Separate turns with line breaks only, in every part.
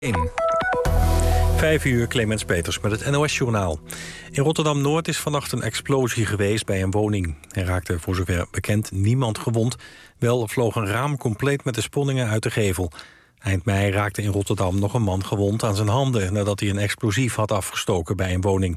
5 uur, Clemens Peters met het NOS-journaal. In Rotterdam-Noord is vannacht een explosie geweest bij een woning. Er raakte voor zover bekend niemand gewond. Wel vloog een raam compleet met de sponningen uit de gevel. Eind mei raakte in Rotterdam nog een man gewond aan zijn handen... nadat hij een explosief had afgestoken bij een woning.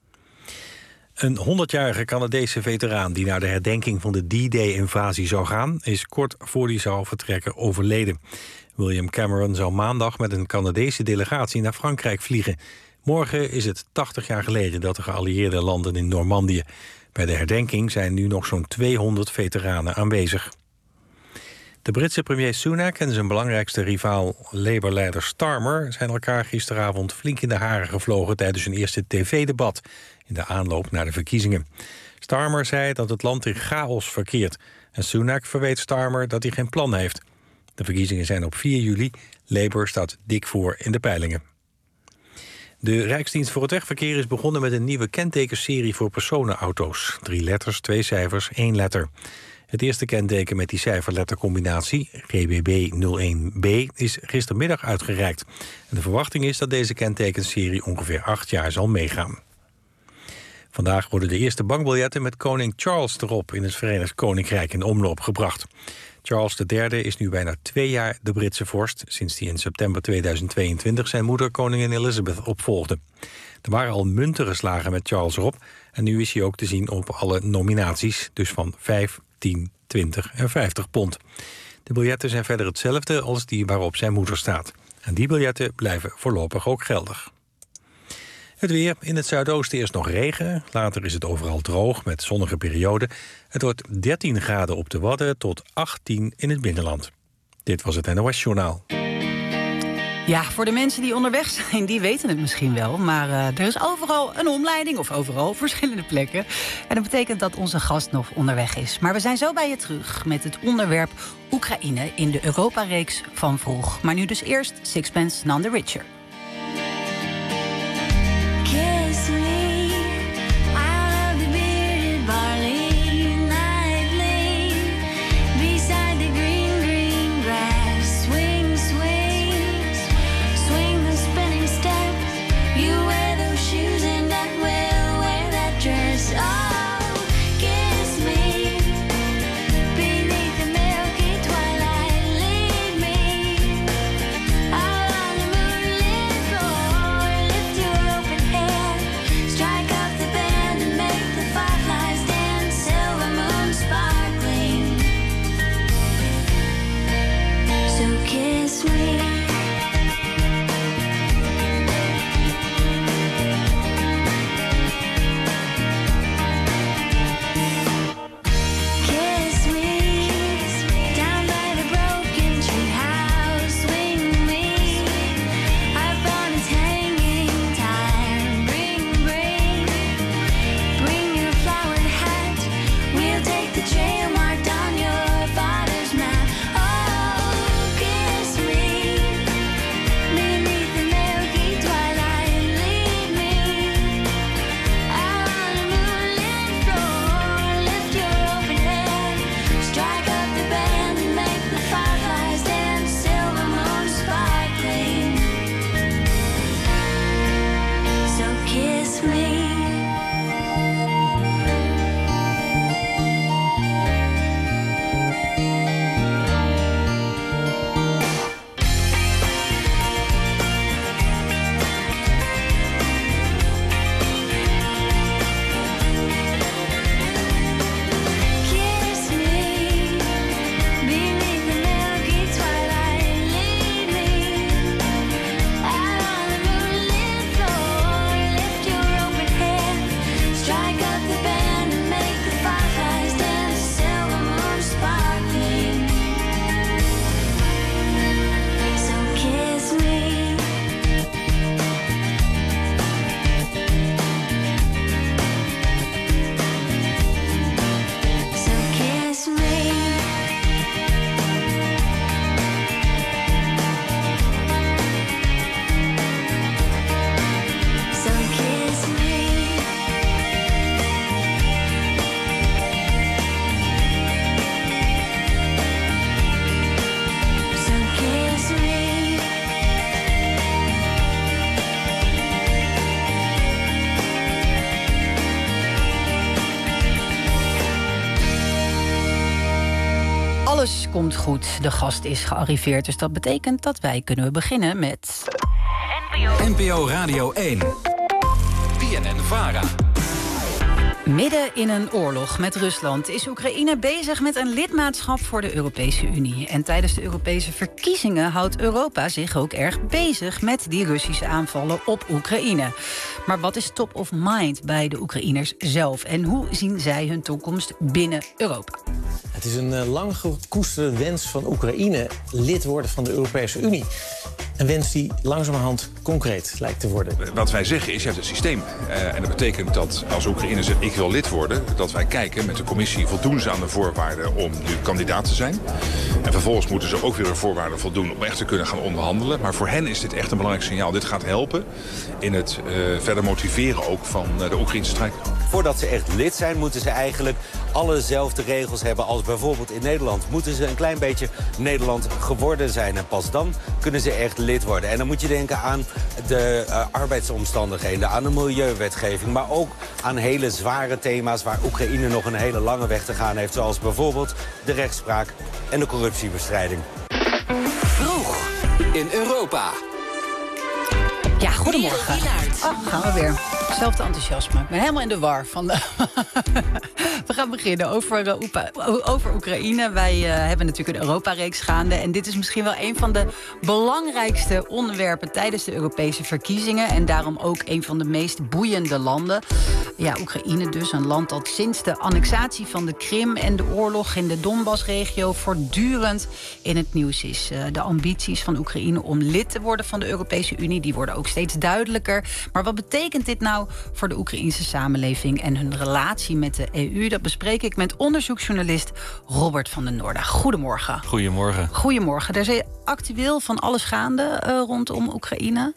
Een 100-jarige Canadese veteraan die naar de herdenking van de D-Day-invasie zou gaan... is kort voor die zou vertrekken overleden. William Cameron zou maandag met een Canadese delegatie naar Frankrijk vliegen. Morgen is het 80 jaar geleden dat de geallieerden landen in Normandië. Bij de herdenking zijn nu nog zo'n 200 veteranen aanwezig. De Britse premier Sunak en zijn belangrijkste rivaal Labour-leider Starmer... zijn elkaar gisteravond flink in de haren gevlogen tijdens hun eerste tv-debat... in de aanloop naar de verkiezingen. Starmer zei dat het land in chaos verkeert. En Sunak verweet Starmer dat hij geen plan heeft. De verkiezingen zijn op 4 juli. Labour staat dik voor in de peilingen. De Rijksdienst voor het Wegverkeer is begonnen met een nieuwe kentekenserie voor personenauto's. 3 letters, 2 cijfers, 1 letter. Het eerste kenteken met die cijferlettercombinatie, GBB 01B, is gistermiddag uitgereikt. En de verwachting is dat deze kentekenserie ongeveer 8 jaar zal meegaan. Vandaag worden de eerste bankbiljetten met koning Charles erop in het Verenigd Koninkrijk in omloop gebracht. Charles III is nu bijna 2 jaar de Britse vorst... sinds hij in september 2022 zijn moeder koningin Elizabeth opvolgde. Er waren al munten geslagen met Charles erop... en nu is hij ook te zien op alle nominaties... dus van 5, 10, 20 en 50 pond. De biljetten zijn verder hetzelfde als die waarop zijn moeder staat. En die biljetten blijven voorlopig ook geldig. Het weer. In het zuidoosten eerst nog regen. Later is het overal droog met zonnige perioden. Het wordt 13 graden op de Wadden tot 18 in het binnenland. Dit was het NOS-journaal.
Ja, voor de mensen die onderweg zijn, die weten het misschien wel. Maar er is overal een omleiding, of overal verschillende plekken. En dat betekent dat onze gast nog onderweg is. Maar we zijn zo bij je terug met het onderwerp Oekraïne... in de Europa-reeks van vroeg. Maar nu dus eerst Sixpence None the Richer.
Twilight, lead me out on the moonlit
komt goed. De gast is gearriveerd, dus dat betekent dat wij kunnen beginnen met...
NPO Radio 1. BNN-VARA.
Midden in een oorlog met Rusland is Oekraïne bezig met een lidmaatschap voor de Europese Unie. En tijdens de Europese verkiezingen houdt Europa zich ook erg bezig met die Russische aanvallen op Oekraïne. Maar wat is top of mind bij de Oekraïners zelf? En hoe zien zij hun toekomst binnen Europa?
Het is een lang gekoesterde wens van Oekraïne lid worden van de Europese Unie. Een wens die langzamerhand concreet lijkt te worden.
Wat wij zeggen is, je hebt een systeem. En dat betekent dat als Oekraïne zegt, ik wil lid worden, dat wij kijken met de commissie, voldoen ze aan de voorwaarden om nu kandidaat te zijn. En vervolgens moeten ze ook weer de voorwaarden voldoen om echt te kunnen gaan onderhandelen. Maar voor hen is dit echt een belangrijk signaal. Dit gaat helpen in het verder motiveren ook van de Oekraïnse strijdkracht.
Voordat ze echt lid zijn, moeten ze eigenlijk allezelfde regels hebben als bijvoorbeeld in Nederland. Moeten ze een klein beetje Nederland geworden zijn. En pas dan kunnen ze echt lid worden. En dan moet je denken aan de arbeidsomstandigheden, aan de milieuwetgeving, maar ook aan hele zware thema's waar Oekraïne nog een hele lange weg te gaan heeft. Zoals bijvoorbeeld de rechtspraak en de corruptiebestrijding.
Vroeg in Europa.
Ja, goedemorgen. Gaan we weer. Hetzelfde enthousiasme. Ik ben helemaal in de war. We gaan beginnen over Oekraïne. Wij hebben natuurlijk een Europa-reeks gaande. En dit is misschien wel een van de belangrijkste onderwerpen tijdens de Europese verkiezingen. En daarom ook een van de meest boeiende landen. Ja, Oekraïne dus. Een land dat sinds de annexatie van de Krim en de oorlog in de Donbass-regio voortdurend in het nieuws is. De ambities van Oekraïne om lid te worden van de Europese Unie, die worden ook steeds duidelijker. Maar wat betekent dit nou voor de Oekraïnse samenleving en hun relatie met de EU? Dat bespreek ik met onderzoeksjournalist Robert van den Noorden. Goedemorgen.
Goedemorgen.
Goedemorgen. Er is actueel van alles gaande rondom Oekraïne.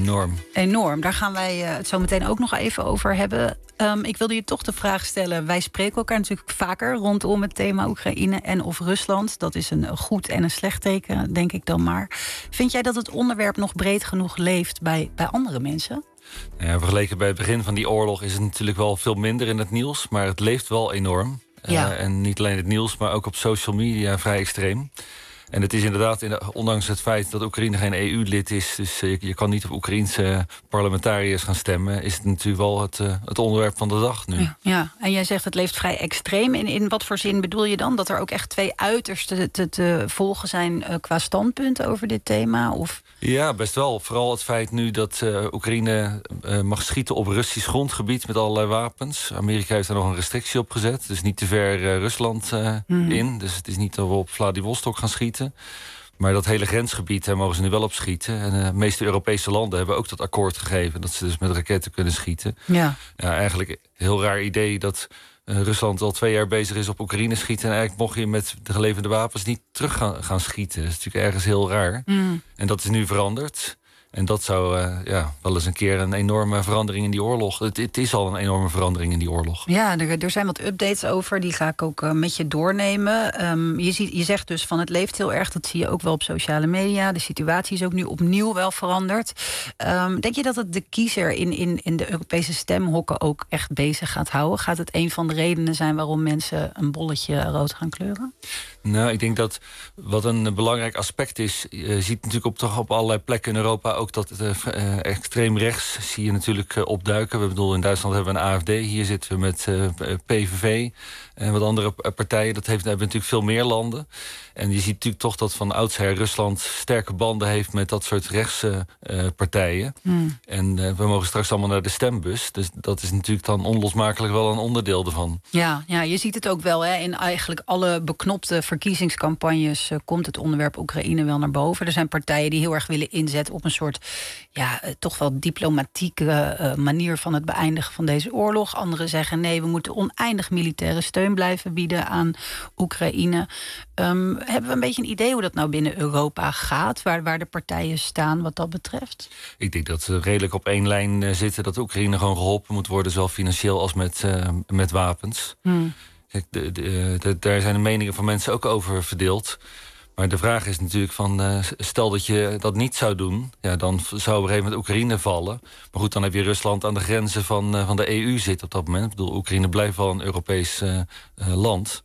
Enorm. Daar gaan wij het zo meteen ook nog even over hebben. Ik wilde je toch de vraag stellen. Wij spreken elkaar natuurlijk vaker rondom het thema Oekraïne en of Rusland. Dat is een goed en een slecht teken, denk ik dan maar. Vind jij dat het onderwerp nog breed genoeg leeft bij andere mensen?
Ja, vergeleken bij het begin van die oorlog is het natuurlijk wel veel minder in het nieuws. Maar het leeft wel enorm.
Ja.
En niet alleen het nieuws, maar ook op social media vrij extreem. En het is inderdaad, ondanks het feit dat Oekraïne geen EU-lid is, dus je kan niet op Oekraïense parlementariërs gaan stemmen, is het natuurlijk wel het onderwerp van de dag nu.
Ja, en jij zegt het leeft vrij extreem. In wat voor zin bedoel je dan? Dat er ook echt twee uitersten te volgen zijn qua standpunten over dit thema? Of?
Ja, best wel. Vooral het feit nu dat Oekraïne mag schieten op Russisch grondgebied met allerlei wapens. Amerika heeft daar nog een restrictie op gezet. Dus niet te ver Rusland in. Dus het is niet dat we op Vladivostok gaan schieten. Maar dat hele grensgebied, daar mogen ze nu wel op schieten. En de meeste Europese landen hebben ook dat akkoord gegeven, dat ze dus met raketten kunnen schieten. Ja, eigenlijk een heel raar idee dat Rusland al 2 jaar bezig is op Oekraïne schieten. En eigenlijk mocht je met de geleverde wapens niet terug gaan schieten. Dat is natuurlijk ergens heel raar. En dat is nu veranderd. En dat zou wel eens een keer een enorme verandering in die oorlog. Het is al een enorme verandering in die oorlog.
Ja, er zijn wat updates over. Die ga ik ook met je doornemen. Je zegt dus van het leeft heel erg. Dat zie je ook wel op sociale media. De situatie is ook nu opnieuw wel veranderd. Denk je dat het de kiezer in de Europese stemhokken ook echt bezig gaat houden? Gaat het een van de redenen zijn waarom mensen een bolletje rood gaan kleuren?
Nou, ik denk dat wat een belangrijk aspect is, je ziet natuurlijk op allerlei plekken in Europa ook dat extreem rechts zie je natuurlijk opduiken. We bedoelen, in Duitsland hebben we een AfD, hier zitten we met PVV en wat andere partijen. Dat hebben natuurlijk veel meer landen. En je ziet natuurlijk toch dat van oudsher Rusland sterke banden heeft met dat soort rechtse partijen. En we mogen straks allemaal naar de stembus. Dus dat is natuurlijk dan onlosmakelijk wel een onderdeel ervan. Ja,
je ziet het ook wel. Hè. In eigenlijk alle beknopte verkiezingscampagnes komt het onderwerp Oekraïne wel naar boven. Er zijn partijen die heel erg willen inzetten op een soort toch wel diplomatieke manier van het beëindigen van deze oorlog. Anderen zeggen nee, we moeten oneindig militaire steun blijven bieden aan Oekraïne. Hebben we een beetje een idee hoe dat nou binnen Europa gaat? Waar de partijen staan wat dat betreft?
Ik denk dat ze redelijk op één lijn zitten. Dat Oekraïne gewoon geholpen moet worden, zowel financieel als met wapens. Kijk, daar zijn de meningen van mensen ook over verdeeld. Maar de vraag is natuurlijk van, stel dat je dat niet zou doen, dan zou op een gegeven moment Oekraïne vallen. Maar goed, dan heb je Rusland aan de grenzen van de EU zitten op dat moment. Ik bedoel, Oekraïne blijft wel een Europees land.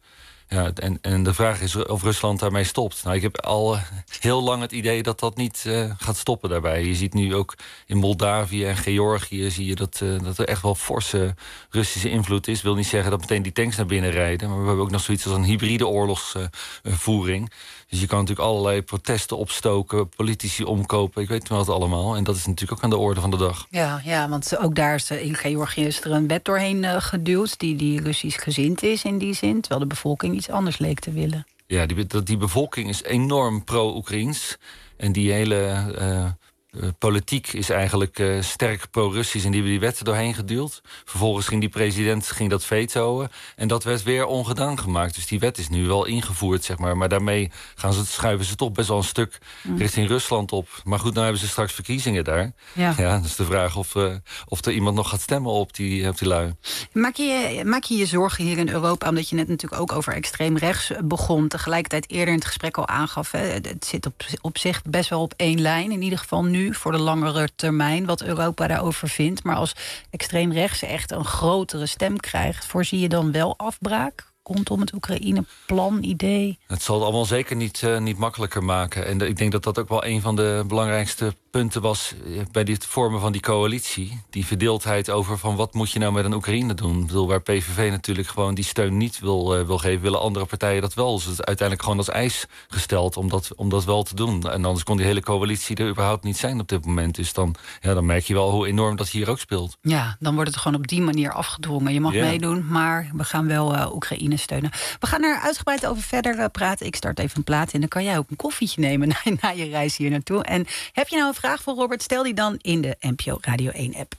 Ja, en de vraag is of Rusland daarmee stopt. Nou, ik heb al heel lang het idee dat dat niet gaat stoppen daarbij. Je ziet nu ook in Moldavië en Georgië zie je dat er echt wel forse Russische invloed is. Ik wil niet zeggen dat meteen die tanks naar binnen rijden, maar we hebben ook nog zoiets als een hybride oorlogsvoering. Dus je kan natuurlijk allerlei protesten opstoken, politici omkopen, ik weet niet wat allemaal. En dat is natuurlijk ook aan de orde van de dag.
Ja, want ook daar is in Georgië is er een wet doorheen geduwd die Russisch gezind is in die zin, terwijl de bevolking iets anders leek te willen.
Ja, die bevolking is enorm pro-Oekraïens. En die hele politiek is eigenlijk sterk pro-Russisch. En die hebben die wetten doorheen geduwd. Vervolgens ging die president dat vetoen. En dat werd weer ongedaan gemaakt. Dus die wet is nu wel ingevoerd, zeg maar. Maar daarmee schuiven ze toch best wel een stuk richting Rusland op. Maar goed, nou hebben ze straks verkiezingen daar. Ja, dus de vraag of er iemand nog gaat stemmen op die lui.
Maak je zorgen hier in Europa, omdat je net natuurlijk ook over extreem rechts begon, tegelijkertijd eerder in het gesprek al aangaf, het zit op zich best wel op één lijn, in ieder geval nu, voor de langere termijn, wat Europa daarover vindt. Maar als extreem rechts echt een grotere stem krijgt, voorzie je dan wel afbraak rondom het Oekraïne-plan, idee?
Het zal het allemaal zeker niet makkelijker maken. En ik denk dat dat ook wel een van de belangrijkste punten was bij het vormen van die coalitie. Die verdeeldheid over van wat moet je nou met een Oekraïne doen. Ik bedoel, waar PVV natuurlijk gewoon die steun niet wil geven, willen andere partijen dat wel. Dus het is uiteindelijk gewoon als eis gesteld om dat wel te doen. En anders kon die hele coalitie er überhaupt niet zijn op dit moment. Dus dan merk je wel hoe enorm dat hier ook speelt.
Ja, dan wordt het gewoon op die manier afgedwongen. Je mag meedoen, maar we gaan wel Oekraïne steunen. We gaan er uitgebreid over verder praten. Ik start even een plaat in. Dan kan jij ook een koffietje nemen na je reis hier naartoe. En heb je nou een vraag voor Robert? Stel die dan in de NPO Radio 1-app.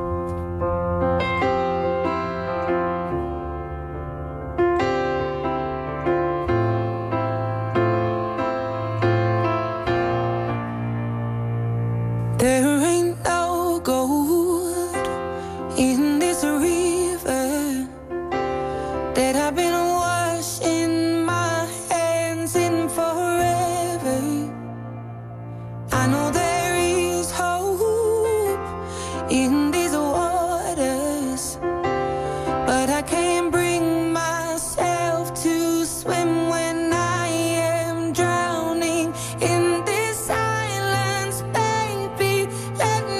There ain't no gold in this river that I've been washing my hands in forever. I know there is hope in these waters, but I can't bring myself to swim when I am drowning in this silence. Baby, let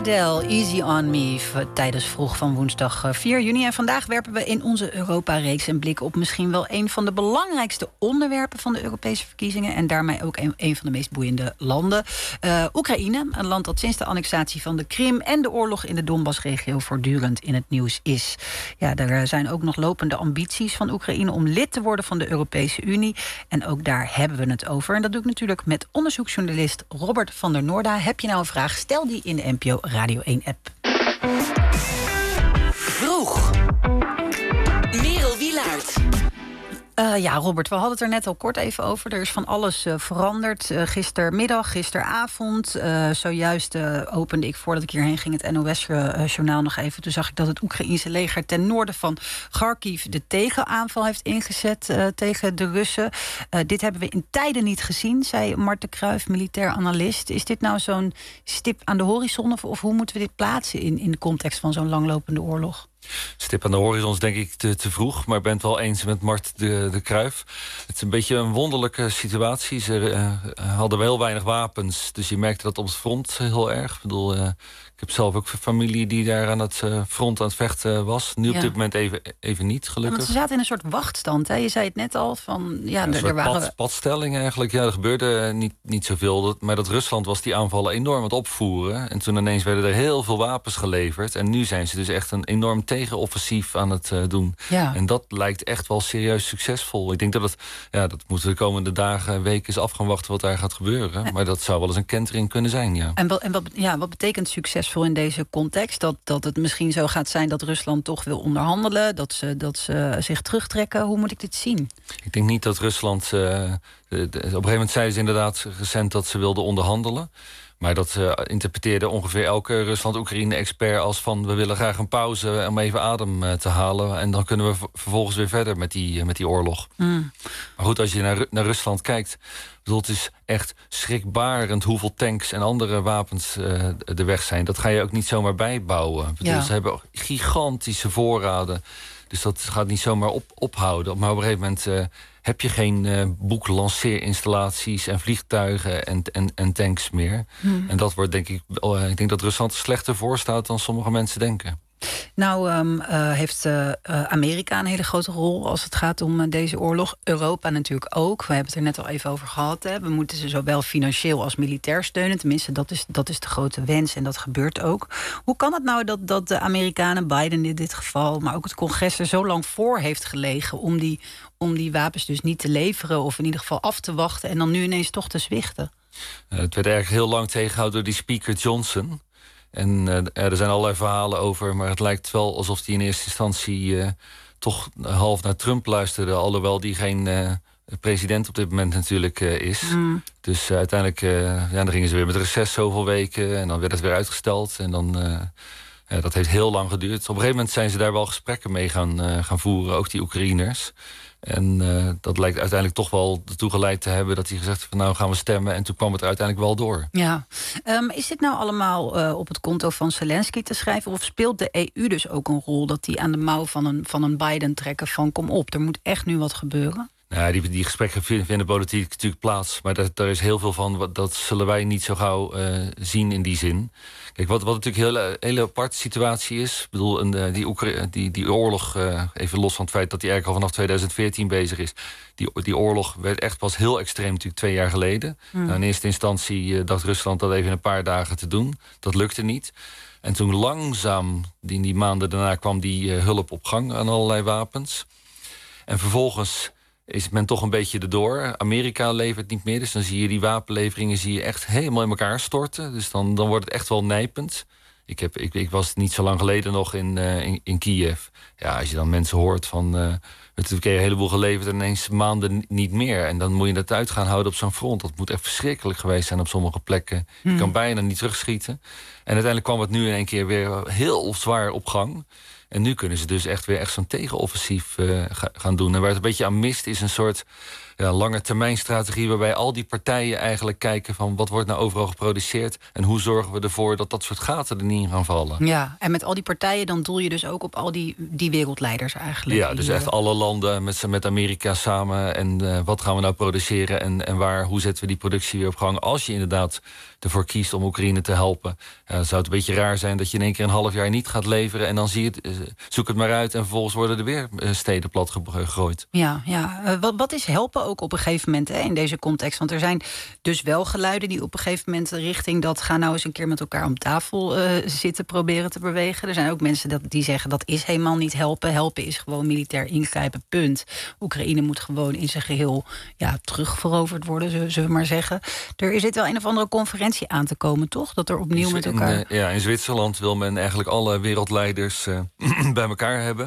Adele, Easy on Me, tijdens Vroeg van woensdag 4 juni. En vandaag werpen we in onze Europa-reeks een blik op misschien wel een van de belangrijkste onderwerpen van de Europese verkiezingen. En daarmee ook een van de meest boeiende landen. Oekraïne, een land dat sinds de annexatie van de Krim en de oorlog in de Donbassregio voortdurend in het nieuws is. Ja, er zijn ook nog lopende ambities van Oekraïne om lid te worden van de Europese Unie. En ook daar hebben we het over. En dat doe ik natuurlijk met onderzoeksjournalist Robert van der Noorda. Heb je nou een vraag? Stel die in de NPO Radio 1-app.
Vroeg. Merel Wielaert.
Ja, Robert, we hadden het er net al kort even over. Er is van alles veranderd. Gistermiddag, gisteravond. Zojuist opende ik, voordat ik hierheen ging, het NOS-journaal nog even. Toen zag ik dat het Oekraïense leger ten noorden van Kharkiv de tegenaanval heeft ingezet tegen de Russen. Dit hebben we in tijden niet gezien, zei Marten Kruijf, militair analist. Is dit nou zo'n stip aan de horizon? Of hoe moeten we dit plaatsen in de context van zo'n langlopende oorlog?
Stip aan de horizon is denk ik te vroeg, maar ik ben het wel eens met Mart de Kruijf. Het is een beetje een wonderlijke situatie. Ze hadden wel heel weinig wapens, dus je merkte dat op het front heel erg. Ik bedoel, ik heb zelf ook familie die daar aan het front aan het vechten was. Nu op dit moment even niet, gelukkig.
Ja, want ze zaten in een soort wachtstand, hè? Je zei het net al, van er waren
padstelling eigenlijk. Ja, er gebeurde niet zoveel. Maar dat Rusland was die aanvallen enorm aan het opvoeren. En toen ineens werden er heel veel wapens geleverd. En nu zijn ze dus echt een enorm tegenoffensief aan het doen. Ja. En dat lijkt echt wel serieus succesvol. Ik denk dat dat moeten we de komende dagen, weken eens af gaan wachten wat daar gaat gebeuren. Maar dat zou wel eens een kentering kunnen zijn, ja.
En wat betekent succesvol in deze context? Dat het misschien zo gaat zijn dat Rusland toch wil onderhandelen, dat ze zich terugtrekken. Hoe moet ik dit zien?
Ik denk niet dat Rusland... op een gegeven moment zeiden ze inderdaad recent dat ze wilden onderhandelen. Maar dat interpreteerde ongeveer elke Rusland-Oekraïne-expert als van... we willen graag een pauze om even adem te halen. En dan kunnen we vervolgens weer verder met die oorlog. Mm. Maar goed, als je naar Rusland kijkt... het is echt schrikbarend hoeveel tanks en andere wapens er weg zijn. Dat ga je ook niet zomaar bijbouwen. Ze hebben gigantische voorraden. Dus dat gaat niet zomaar ophouden. Maar op een gegeven moment... heb je geen boeklanceerinstallaties en vliegtuigen en tanks meer. Hmm. En dat wordt denk ik denk dat Rusland er slechter voor staat dan sommige mensen denken.
Nou heeft Amerika een hele grote rol als het gaat om deze oorlog. Europa natuurlijk ook. We hebben het er net al even over gehad. Hè. We moeten ze zowel financieel als militair steunen. Tenminste, dat is de grote wens en dat gebeurt ook. Hoe kan het nou dat de Amerikanen, Biden in dit geval... maar ook het congres er zo lang voor heeft gelegen... om die wapens dus niet te leveren of in ieder geval af te wachten... en dan nu ineens toch te zwichten?
Het werd eigenlijk heel lang tegengehouden door die speaker Johnson... En er zijn allerlei verhalen over, maar het lijkt wel alsof hij in eerste instantie toch half naar Trump luisterde, alhoewel die geen president op dit moment natuurlijk is. Mm. Dus uiteindelijk dan gingen ze weer met reces zoveel weken en dan werd het weer uitgesteld. En dan, dat heeft heel lang geduurd. Op een gegeven moment zijn ze daar wel gesprekken mee gaan voeren, ook die Oekraïners. En dat lijkt uiteindelijk toch wel ertoe geleid te hebben... dat hij gezegd heeft van nou gaan we stemmen. En toen kwam het er uiteindelijk wel door.
Ja. Is dit nou allemaal op het konto van Zelensky te schrijven? Of speelt de EU dus ook een rol dat die aan de mouw van een Biden trekken van kom op, er moet echt nu wat gebeuren?
Nou, die gesprekken vinden politiek natuurlijk plaats. Maar daar is heel veel van, dat zullen wij niet zo gauw zien in die zin. Kijk, wat natuurlijk een hele aparte situatie is... ik bedoel, die oorlog, even los van het feit dat die eigenlijk al vanaf 2014 bezig is... die oorlog werd echt pas heel extreem natuurlijk 2 jaar geleden. Nou, in eerste instantie dacht Rusland dat even in een paar dagen te doen. Dat lukte niet. En toen langzaam, in die maanden daarna, kwam die hulp op gang aan allerlei wapens. En vervolgens... is men toch een beetje erdoor. Amerika levert niet meer, dus dan zie je die wapenleveringen echt helemaal in elkaar storten. Dus dan wordt het echt wel nijpend. Ik was niet zo lang geleden nog in Kiev. Ja, als je dan mensen hoort van... het is een heleboel geleverd en ineens maanden niet meer. En dan moet je dat uit gaan houden op zo'n front. Dat moet echt verschrikkelijk geweest zijn op sommige plekken. Je kan bijna niet terugschieten. En uiteindelijk kwam het nu in één keer weer heel zwaar op gang. En nu kunnen ze dus echt zo'n tegenoffensief gaan doen. En waar het een beetje aan mist is een soort lange termijn strategie, waarbij al die partijen eigenlijk kijken van wat wordt nou overal geproduceerd en hoe zorgen we ervoor dat dat soort gaten er niet in gaan vallen.
Ja, en met al die partijen dan doel je dus ook op al die wereldleiders eigenlijk.
Ja, dus echt alle landen met Amerika samen en wat gaan we nou produceren en hoe zetten we die productie weer op gang. Als je inderdaad ervoor kiest om Oekraïne te helpen, zou het een beetje raar zijn dat je in één keer een half jaar niet gaat leveren en dan zoek het maar uit en vervolgens worden er weer steden plat gegooid.
Ja. Wat is helpen ook op een gegeven moment in deze context? Want er zijn dus wel geluiden die op een gegeven moment richting dat ga nou eens een keer met elkaar om tafel zitten proberen te bewegen. Er zijn ook mensen die zeggen dat is helemaal niet helpen. Helpen is gewoon militair ingrijpen, punt. Oekraïne moet gewoon in zijn geheel terugveroverd worden, zullen we maar zeggen. Er zit wel een of andere conferentie aan te komen, toch? Dat er opnieuw met elkaar...
In Zwitserland wil men eigenlijk alle wereldleiders bij elkaar hebben.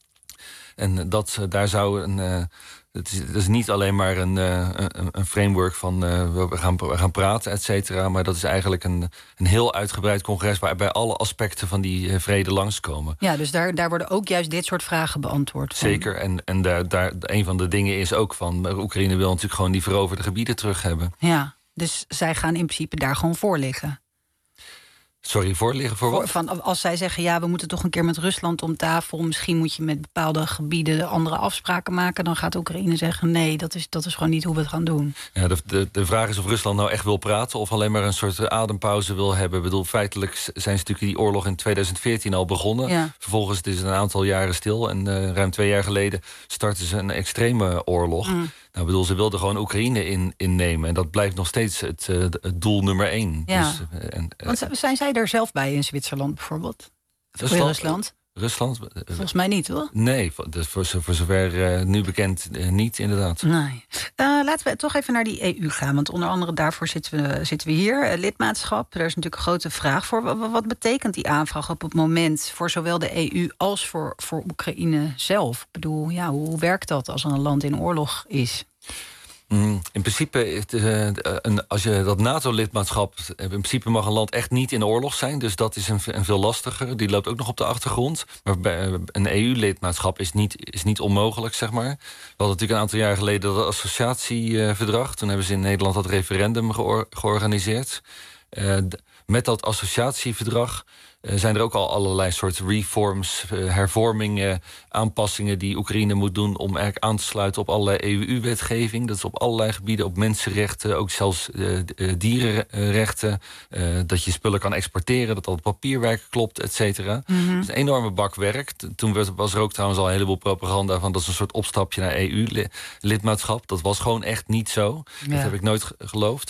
En daar zou het is niet alleen maar een framework van we gaan praten, et cetera, maar dat is eigenlijk een heel uitgebreid congres waarbij alle aspecten van die vrede langskomen.
Ja, dus daar worden ook juist dit soort vragen beantwoord.
Zeker, en daar een van de dingen is ook van Oekraïne wil natuurlijk gewoon die veroverde gebieden terug hebben.
Ja, dus zij gaan in principe daar gewoon voor liggen.
Sorry, voorliggen voor wat?
Als zij zeggen, we moeten toch een keer met Rusland om tafel, misschien moet je met bepaalde gebieden andere afspraken maken, dan gaat Oekraïne zeggen, nee, dat is gewoon niet hoe we het gaan doen. Ja,
de vraag is of Rusland nou echt wil praten of alleen maar een soort adempauze wil hebben. Ik bedoel, feitelijk zijn ze natuurlijk die oorlog in 2014 al begonnen. Ja. Vervolgens is het een aantal jaren stil en ruim 2 jaar geleden startten ze een extreme oorlog. Nou, bedoel, ze wilden gewoon Oekraïne innemen. En dat blijft nog steeds het doel nummer 1.
Ja. Want zijn zij er zelf bij in Zwitserland bijvoorbeeld? Rusland?
Rusland?
Volgens mij niet, hoor.
Nee, voor zover nu bekend niet, inderdaad.
Nee. Laten we toch even naar die EU gaan. Want onder andere daarvoor zitten we hier. Lidmaatschap, daar is natuurlijk een grote vraag voor. Wat betekent die aanvraag op het moment voor zowel de EU als voor Oekraïne zelf? Ik bedoel, hoe werkt dat als er een land in oorlog is?
In principe, als je dat NATO-lidmaatschap... in principe mag een land echt niet in oorlog zijn. Dus dat is een veel lastiger. Die loopt ook nog op de achtergrond. Maar bij een EU-lidmaatschap is niet onmogelijk, zeg maar. We hadden natuurlijk een aantal jaar geleden dat associatieverdrag. Toen hebben ze in Nederland dat referendum georganiseerd. Met dat associatieverdrag zijn er ook al allerlei soorten reforms, hervormingen, aanpassingen die Oekraïne moet doen om eigenlijk aan te sluiten op allerlei EU-wetgeving. Dat is op allerlei gebieden, op mensenrechten, ook zelfs dierenrechten. Dat je spullen kan exporteren, dat al het papierwerk klopt, et cetera. Mm-hmm. Dat is een enorme bak werk. Toen was er ook trouwens al een heleboel propaganda van dat is een soort opstapje naar EU-lidmaatschap. Dat was gewoon echt niet zo. Ja. Dat heb ik nooit geloofd.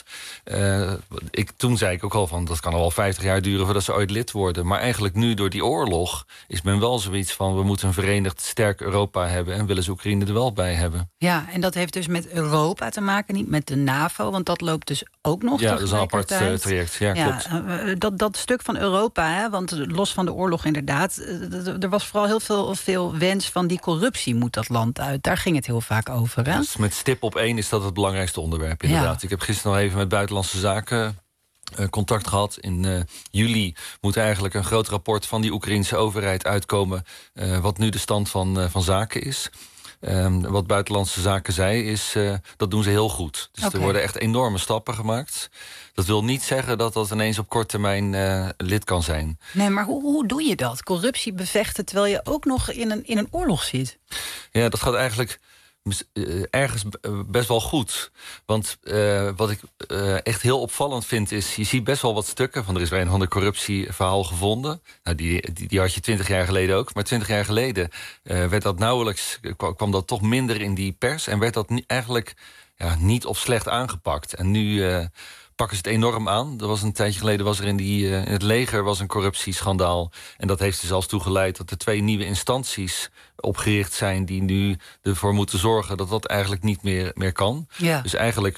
Toen zei ik ook al van dat kan al wel 50 jaar duren voordat ze ooit lid worden. Maar eigenlijk nu door die oorlog is men wel zoiets van we moeten een verenigd sterk Europa hebben en willen ze Oekraïne er wel bij hebben.
Ja, en dat heeft dus met Europa te maken, niet met de NAVO, want dat loopt dus ook nog.
Ja, dat is een apart traject. Ja, klopt.
Dat stuk van Europa, want los van de oorlog inderdaad, er was vooral heel veel wens van die corruptie moet dat land uit. Daar ging het heel vaak over. Hè?
Dus met stip op 1 is dat het belangrijkste onderwerp inderdaad. Ja. Ik heb gisteren nog even met Buitenlandse Zaken contact gehad. In juli moet eigenlijk een groot rapport van die Oekraïnse overheid uitkomen wat nu de stand van zaken is. Wat Buitenlandse Zaken zei is, dat doen ze heel goed. Dus er worden echt enorme stappen gemaakt. Dat wil niet zeggen dat dat ineens op korte termijn lid kan zijn.
Nee, maar hoe doe je dat? Corruptie bevechten terwijl je ook nog in een oorlog zit?
Ja, dat gaat eigenlijk ergens best wel goed. Want wat ik echt heel opvallend vind is, je ziet best wel wat stukken van er is weer een ander corruptieverhaal gevonden. Nou, die had je 20 jaar geleden ook. Maar 20 jaar geleden werd dat nauwelijks, kwam dat toch minder in die pers en werd dat eigenlijk niet of slecht aangepakt. En nu pakken ze het enorm aan. Er was een tijdje geleden was er in het leger was een corruptieschandaal. En dat heeft er zelfs toe geleid dat er 2 nieuwe instanties opgericht zijn die nu ervoor moeten zorgen dat dat eigenlijk niet meer kan. Ja. Dus eigenlijk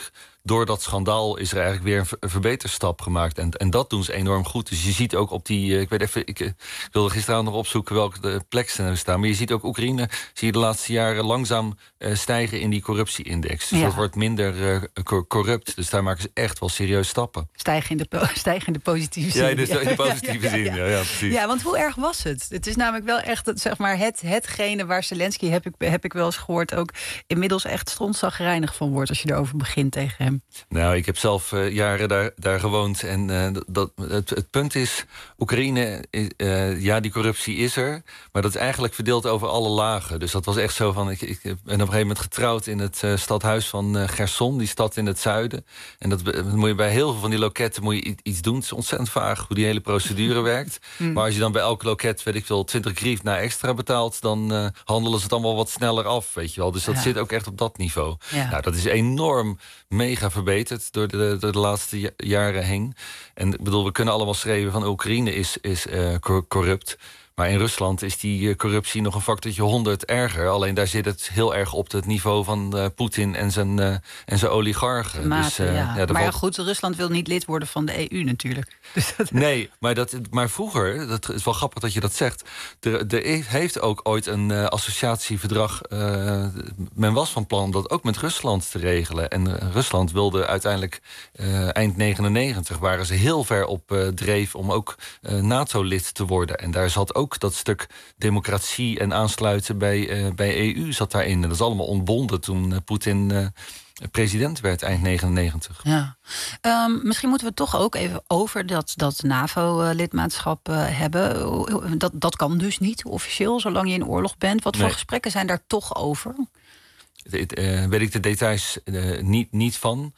door dat schandaal is er eigenlijk weer een verbeterstap gemaakt. En dat doen ze enorm goed. Dus je ziet ook op die... ik wilde gisteravond nog opzoeken welke de plekken er staan. Maar je ziet ook Oekraïne, zie je de laatste jaren langzaam stijgen in die corruptieindex. Dus dat wordt minder corrupt. Dus daar maken ze echt wel serieus stappen.
Stijgen in de positieve zin.
Ja, in de positieve zin. Ja, precies.
Ja, want hoe erg was het? Het is namelijk wel echt, zeg maar, hetgene waar Zelensky, heb ik wel eens gehoord, ook inmiddels echt strontzagrijnig van wordt als je erover begint tegen hem.
Nou, ik heb zelf jaren daar gewoond. En het punt is, Oekraïne, die corruptie is er. Maar dat is eigenlijk verdeeld over alle lagen. Dus dat was echt zo van, ik ben op een gegeven moment getrouwd in het stadhuis van Gerson, die stad in het zuiden. En dat moet je bij heel veel van die loketten moet je iets doen. Het is ontzettend vaag hoe die hele procedure werkt. Maar als je dan bij elk loket, weet ik veel, 20 hryvnia extra betaalt, dan handelen ze het allemaal wat sneller af, weet je wel. Dus dat zit ook echt op dat niveau. Ja. Nou, dat is enorm mega verbeterd door de laatste jaren heen. En ik bedoel, we kunnen allemaal schrijven van Oekraïne is corrupt. Maar in Rusland is die corruptie nog een factortje 100 erger. Alleen daar zit het heel erg op het niveau van Poetin en zijn oligarchen.
Maar goed, Rusland wil niet lid worden van de EU natuurlijk. Dus
nee, maar vroeger, dat is wel grappig dat je dat zegt. Er heeft ook ooit een associatieverdrag. Men was van plan om dat ook met Rusland te regelen. En Rusland wilde uiteindelijk eind 99 waren ze heel ver op dreef om ook NATO-lid te worden. En daar zat ook dat stuk democratie en aansluiten bij EU zat daarin. En dat is allemaal ontbonden toen Poetin president werd eind 99.
Ja. Misschien moeten we het toch ook even over dat NAVO-lidmaatschap hebben. Dat kan dus niet officieel, zolang je in oorlog bent. Wat voor gesprekken zijn daar toch over?
Weet ik de details niet van.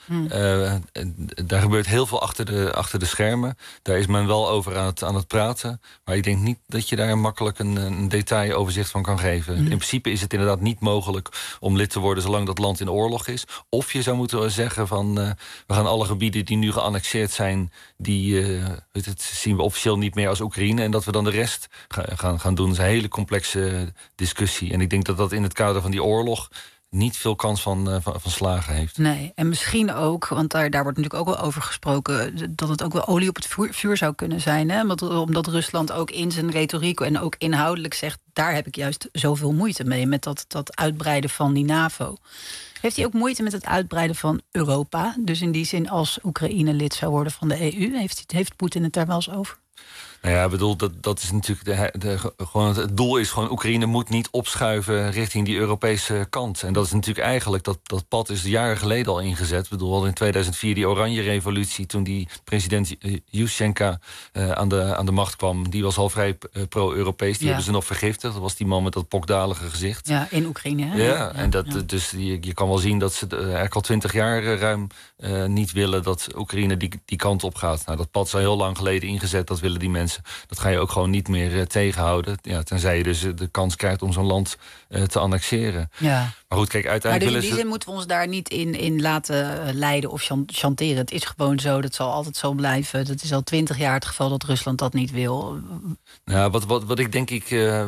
Daar gebeurt heel veel achter de schermen. Daar is men wel over aan het praten. Maar ik denk niet dat je daar makkelijk een detailoverzicht van kan geven. In principe is het inderdaad niet mogelijk om lid te worden zolang dat land in oorlog is. Of je zou moeten zeggen van we gaan alle gebieden die nu geannexeerd zijn, die zien we officieel niet meer als Oekraïne. En dat we dan de rest gaan doen. Dat is een hele complexe discussie. En ik denk dat dat in het kader van die oorlog niet veel kans van slagen heeft.
Nee, en misschien ook, want daar wordt natuurlijk ook wel over gesproken, dat het ook wel olie op het vuur zou kunnen zijn. Hè? Omdat Rusland ook in zijn retoriek en ook inhoudelijk zegt, daar heb ik juist zoveel moeite mee, met dat uitbreiden van die NAVO. Heeft hij ook moeite met het uitbreiden van Europa? Dus in die zin, als Oekraïne lid zou worden van de EU, heeft Poetin het daar wel eens over?
Nou ja, ik bedoel, dat is natuurlijk gewoon het doel is gewoon Oekraïne moet niet opschuiven richting die Europese kant. En dat is natuurlijk eigenlijk, dat pad is jaren geleden al ingezet. Ik bedoel, al in 2004 die Oranje Revolutie, toen die president Yushchenko aan de macht kwam, die was al vrij pro-Europees. Die hebben ze nog vergiftigd. Dat was die man met dat pokdalige gezicht.
Ja, in Oekraïne. Hè?
Ja, en dus je kan wel zien dat ze eigenlijk al 20 jaar ruim niet willen dat Oekraïne die kant op gaat. Nou, dat pad is al heel lang geleden ingezet, dat willen die mensen. Dat ga je ook gewoon niet meer tegenhouden. Ja, tenzij je dus de kans krijgt om zo'n land te annexeren. Ja. Maar goed, kijk, uiteindelijk
maar dus in die zin moeten we ons daar niet in laten leiden of chanteren. Het is gewoon zo, dat zal altijd zo blijven. Dat is al 20 jaar het geval dat Rusland dat niet wil.
Nou, wat ik denk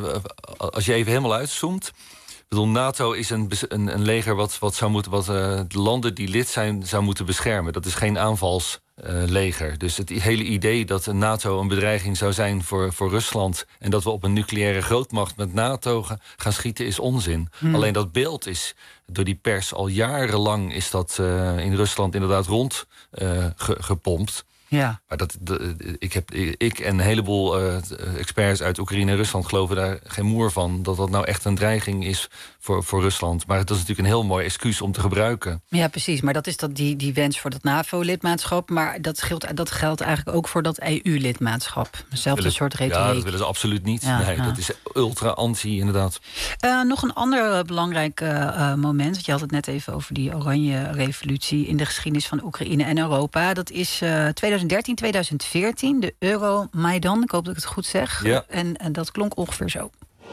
als je even helemaal uitzoomt. Ik bedoel, NATO is een leger wat zou moeten, de landen die lid zijn, zou moeten beschermen. Dat is geen aanvalsleger. Dus het hele idee dat de NATO een bedreiging zou zijn voor Rusland en dat we op een nucleaire grootmacht met NATO gaan schieten is onzin. Alleen dat beeld is door die pers al jarenlang is dat in Rusland inderdaad gepompt. Ja. Maar ik en een heleboel experts uit Oekraïne en Rusland geloven daar geen moer van dat nou echt een dreiging is voor Rusland. Maar dat is natuurlijk een heel mooi excuus om te gebruiken.
Ja, precies. Maar dat is die wens voor dat NAVO-lidmaatschap. Maar dat geldt eigenlijk ook voor dat EU-lidmaatschap. Hetzelfde soort retoriek.
Ja, dat willen ze absoluut niet. Ja, nee, dat is ultra anti, inderdaad.
Nog een ander belangrijk moment. Want je had het net even over die Oranje Revolutie in de geschiedenis van Oekraïne en Europa. Dat is 2013, 2014, de Euromaidan. Ik hoop dat ik het goed zeg. Ja. En dat klonk ongeveer zo.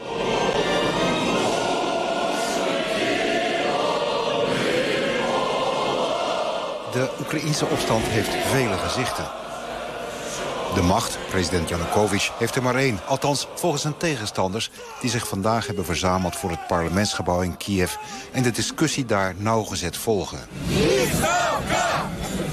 De Oekraïense opstand heeft vele gezichten. De macht, president Yanukovych, heeft er maar één. Althans, volgens zijn tegenstanders die zich vandaag hebben verzameld voor het parlementsgebouw in Kiev en de discussie daar nauwgezet volgen.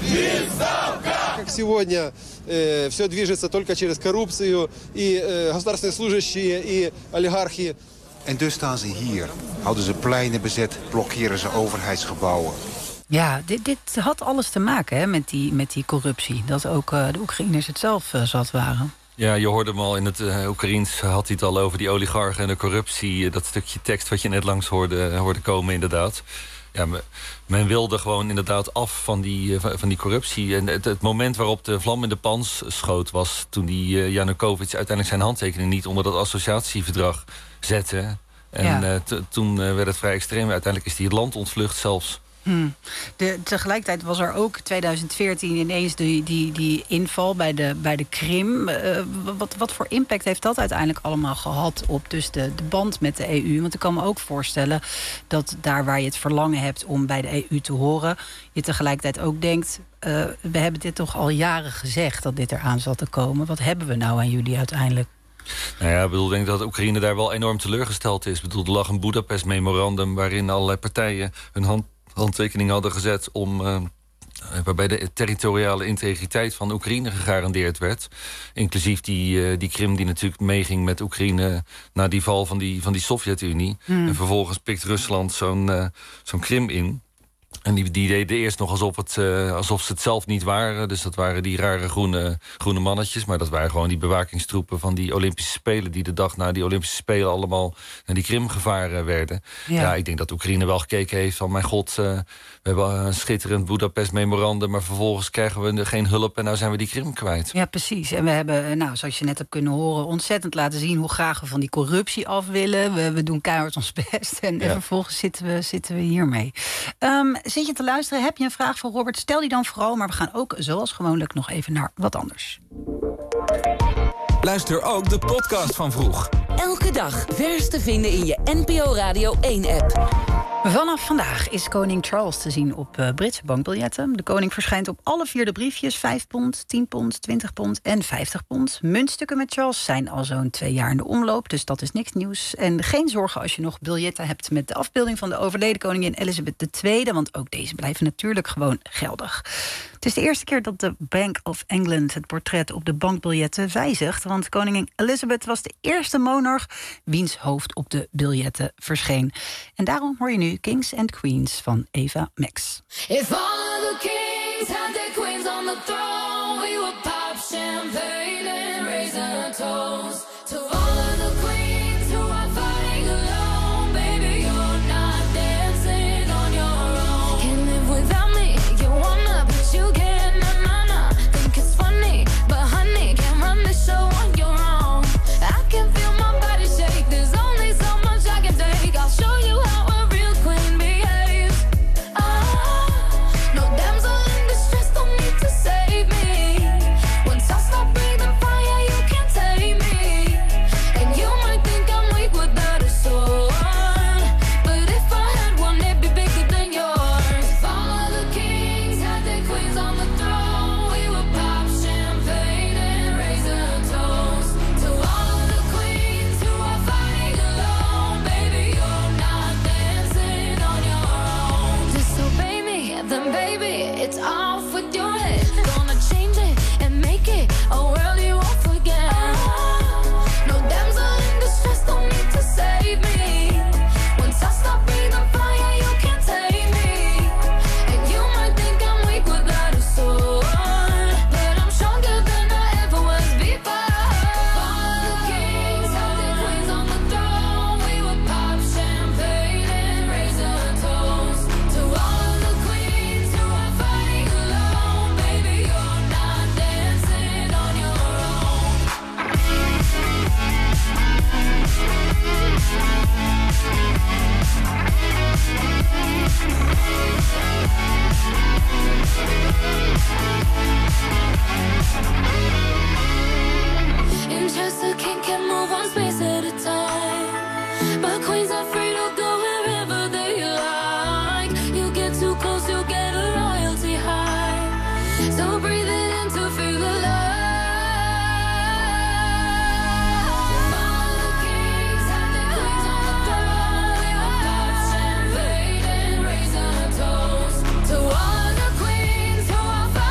Как сегодня все движется только через коррупцию, и государственные служащие, и олигархи.
En dus staan ze hier. Houden ze pleinen bezet, blokkeren ze overheidsgebouwen.
Ja, dit had alles te maken hè, met die corruptie. Dat ook de Oekraïners het zelf zat waren.
Ja, je hoorde hem al in het Oekraïens, had hij het al over die oligarchen en de corruptie. Dat stukje tekst wat je net langs hoorde komen inderdaad. Ja, men wilde gewoon inderdaad af van die corruptie. En het moment waarop de vlam in de pan schoot was toen die Janukovic uiteindelijk zijn handtekening niet onder dat associatieverdrag zette. En toen werd het vrij extreem. Uiteindelijk is hij het land ontvlucht zelfs.
Tegelijkertijd was er ook 2014 ineens die inval bij de Krim. Wat voor impact heeft dat uiteindelijk allemaal gehad op dus de band met de EU? Want ik kan me ook voorstellen dat daar waar je het verlangen hebt om bij de EU te horen, je tegelijkertijd ook denkt, we hebben dit toch al jaren gezegd dat dit eraan zat te komen. Wat hebben we nou aan jullie uiteindelijk?
Nou ja, ik denk dat Oekraïne daar wel enorm teleurgesteld is. Er lag een Boedapest-memorandum waarin allerlei partijen hun handtekening hadden gezet om waarbij de territoriale integriteit van Oekraïne gegarandeerd werd. Inclusief die Krim die natuurlijk meeging met Oekraïne na die val van die Sovjet-Unie. En vervolgens pikt Rusland zo'n Krim in. En die deden eerst nog alsof ze het zelf niet waren. Dus dat waren die rare groene mannetjes. Maar dat waren gewoon die bewakingstroepen van die Olympische Spelen, die de dag na die Olympische Spelen allemaal naar die Krim gevaren werden. Ja, ik denk dat Oekraïne wel gekeken heeft van, mijn god, we hebben een schitterend Boedapest-memorandum, maar vervolgens krijgen we geen hulp en nou zijn we die Krim kwijt.
Ja, precies. En we hebben, zoals je net hebt kunnen horen, ontzettend laten zien hoe graag we van die corruptie af willen. We doen keihard ons best en vervolgens zitten we hiermee. Zit je te luisteren? Heb je een vraag voor Robert? Stel die dan vooral, maar we gaan ook zoals gewoonlijk nog even naar wat anders.
Luister ook de podcast van Vroeg.
Elke dag vers te vinden in je NPO Radio 1-app.
Vanaf vandaag is koning Charles te zien op Britse bankbiljetten. De koning verschijnt op alle 4 briefjes: 5 pond, 10 pond, 20 pond en 50 pond. Muntstukken met Charles zijn al zo'n 2 jaar in de omloop, dus dat is niks nieuws. En geen zorgen als je nog biljetten hebt met de afbeelding van de overleden koningin Elizabeth II, want ook deze blijven natuurlijk gewoon geldig. Het is de eerste keer dat de Bank of England het portret op de bankbiljetten wijzigt, want koningin Elizabeth was de eerste monarch wiens hoofd op de biljetten verscheen. En daarom hoor je nu Kings and Queens van Eva Max.
If all of the kings had their queens on the throne, we would pop champagne and raise a toast to all of the queens who are fighting alone. Baby, you're not dancing on your own. Can't live without me, you wanna, but you can't, nah. Think it's funny, but honey, can't run the show on your own. I can feel my body shake, there's only so much I can take. I'll show you how a real queen behaves. No damsel in distress, don't need to save me. Once I stop breathing fire, you can't take me. And you might think I'm weak without a sword, but if I had one, it'd be bigger than yours. If all of the kings had their queens on the throne, we would pop champagne and raise a toast to all of the queens who are fighting alone. Baby, you're not dancing on your own. Disobey me, then baby, it's off with your head. Gonna change it and make it a world you won't forget. No damsel in distress, don't need to save me. Once I stop breathing fire, you can't take me. And you might think I'm weak without a sword, but I'm stronger than I ever was before. All the kings had their queens on the throne, we would pop champagne and raise a toast to all of the queens who are fighting alone. Baby, you're not dancing on your own. In just a king can move one space at a time, but queens are free to go wherever they like. You get too close, you'll get a royalty high. So breathe it in to feel alive. All the kings had their queens on the throne, we would pop champagne and raise a toast to all the queens who are fighting.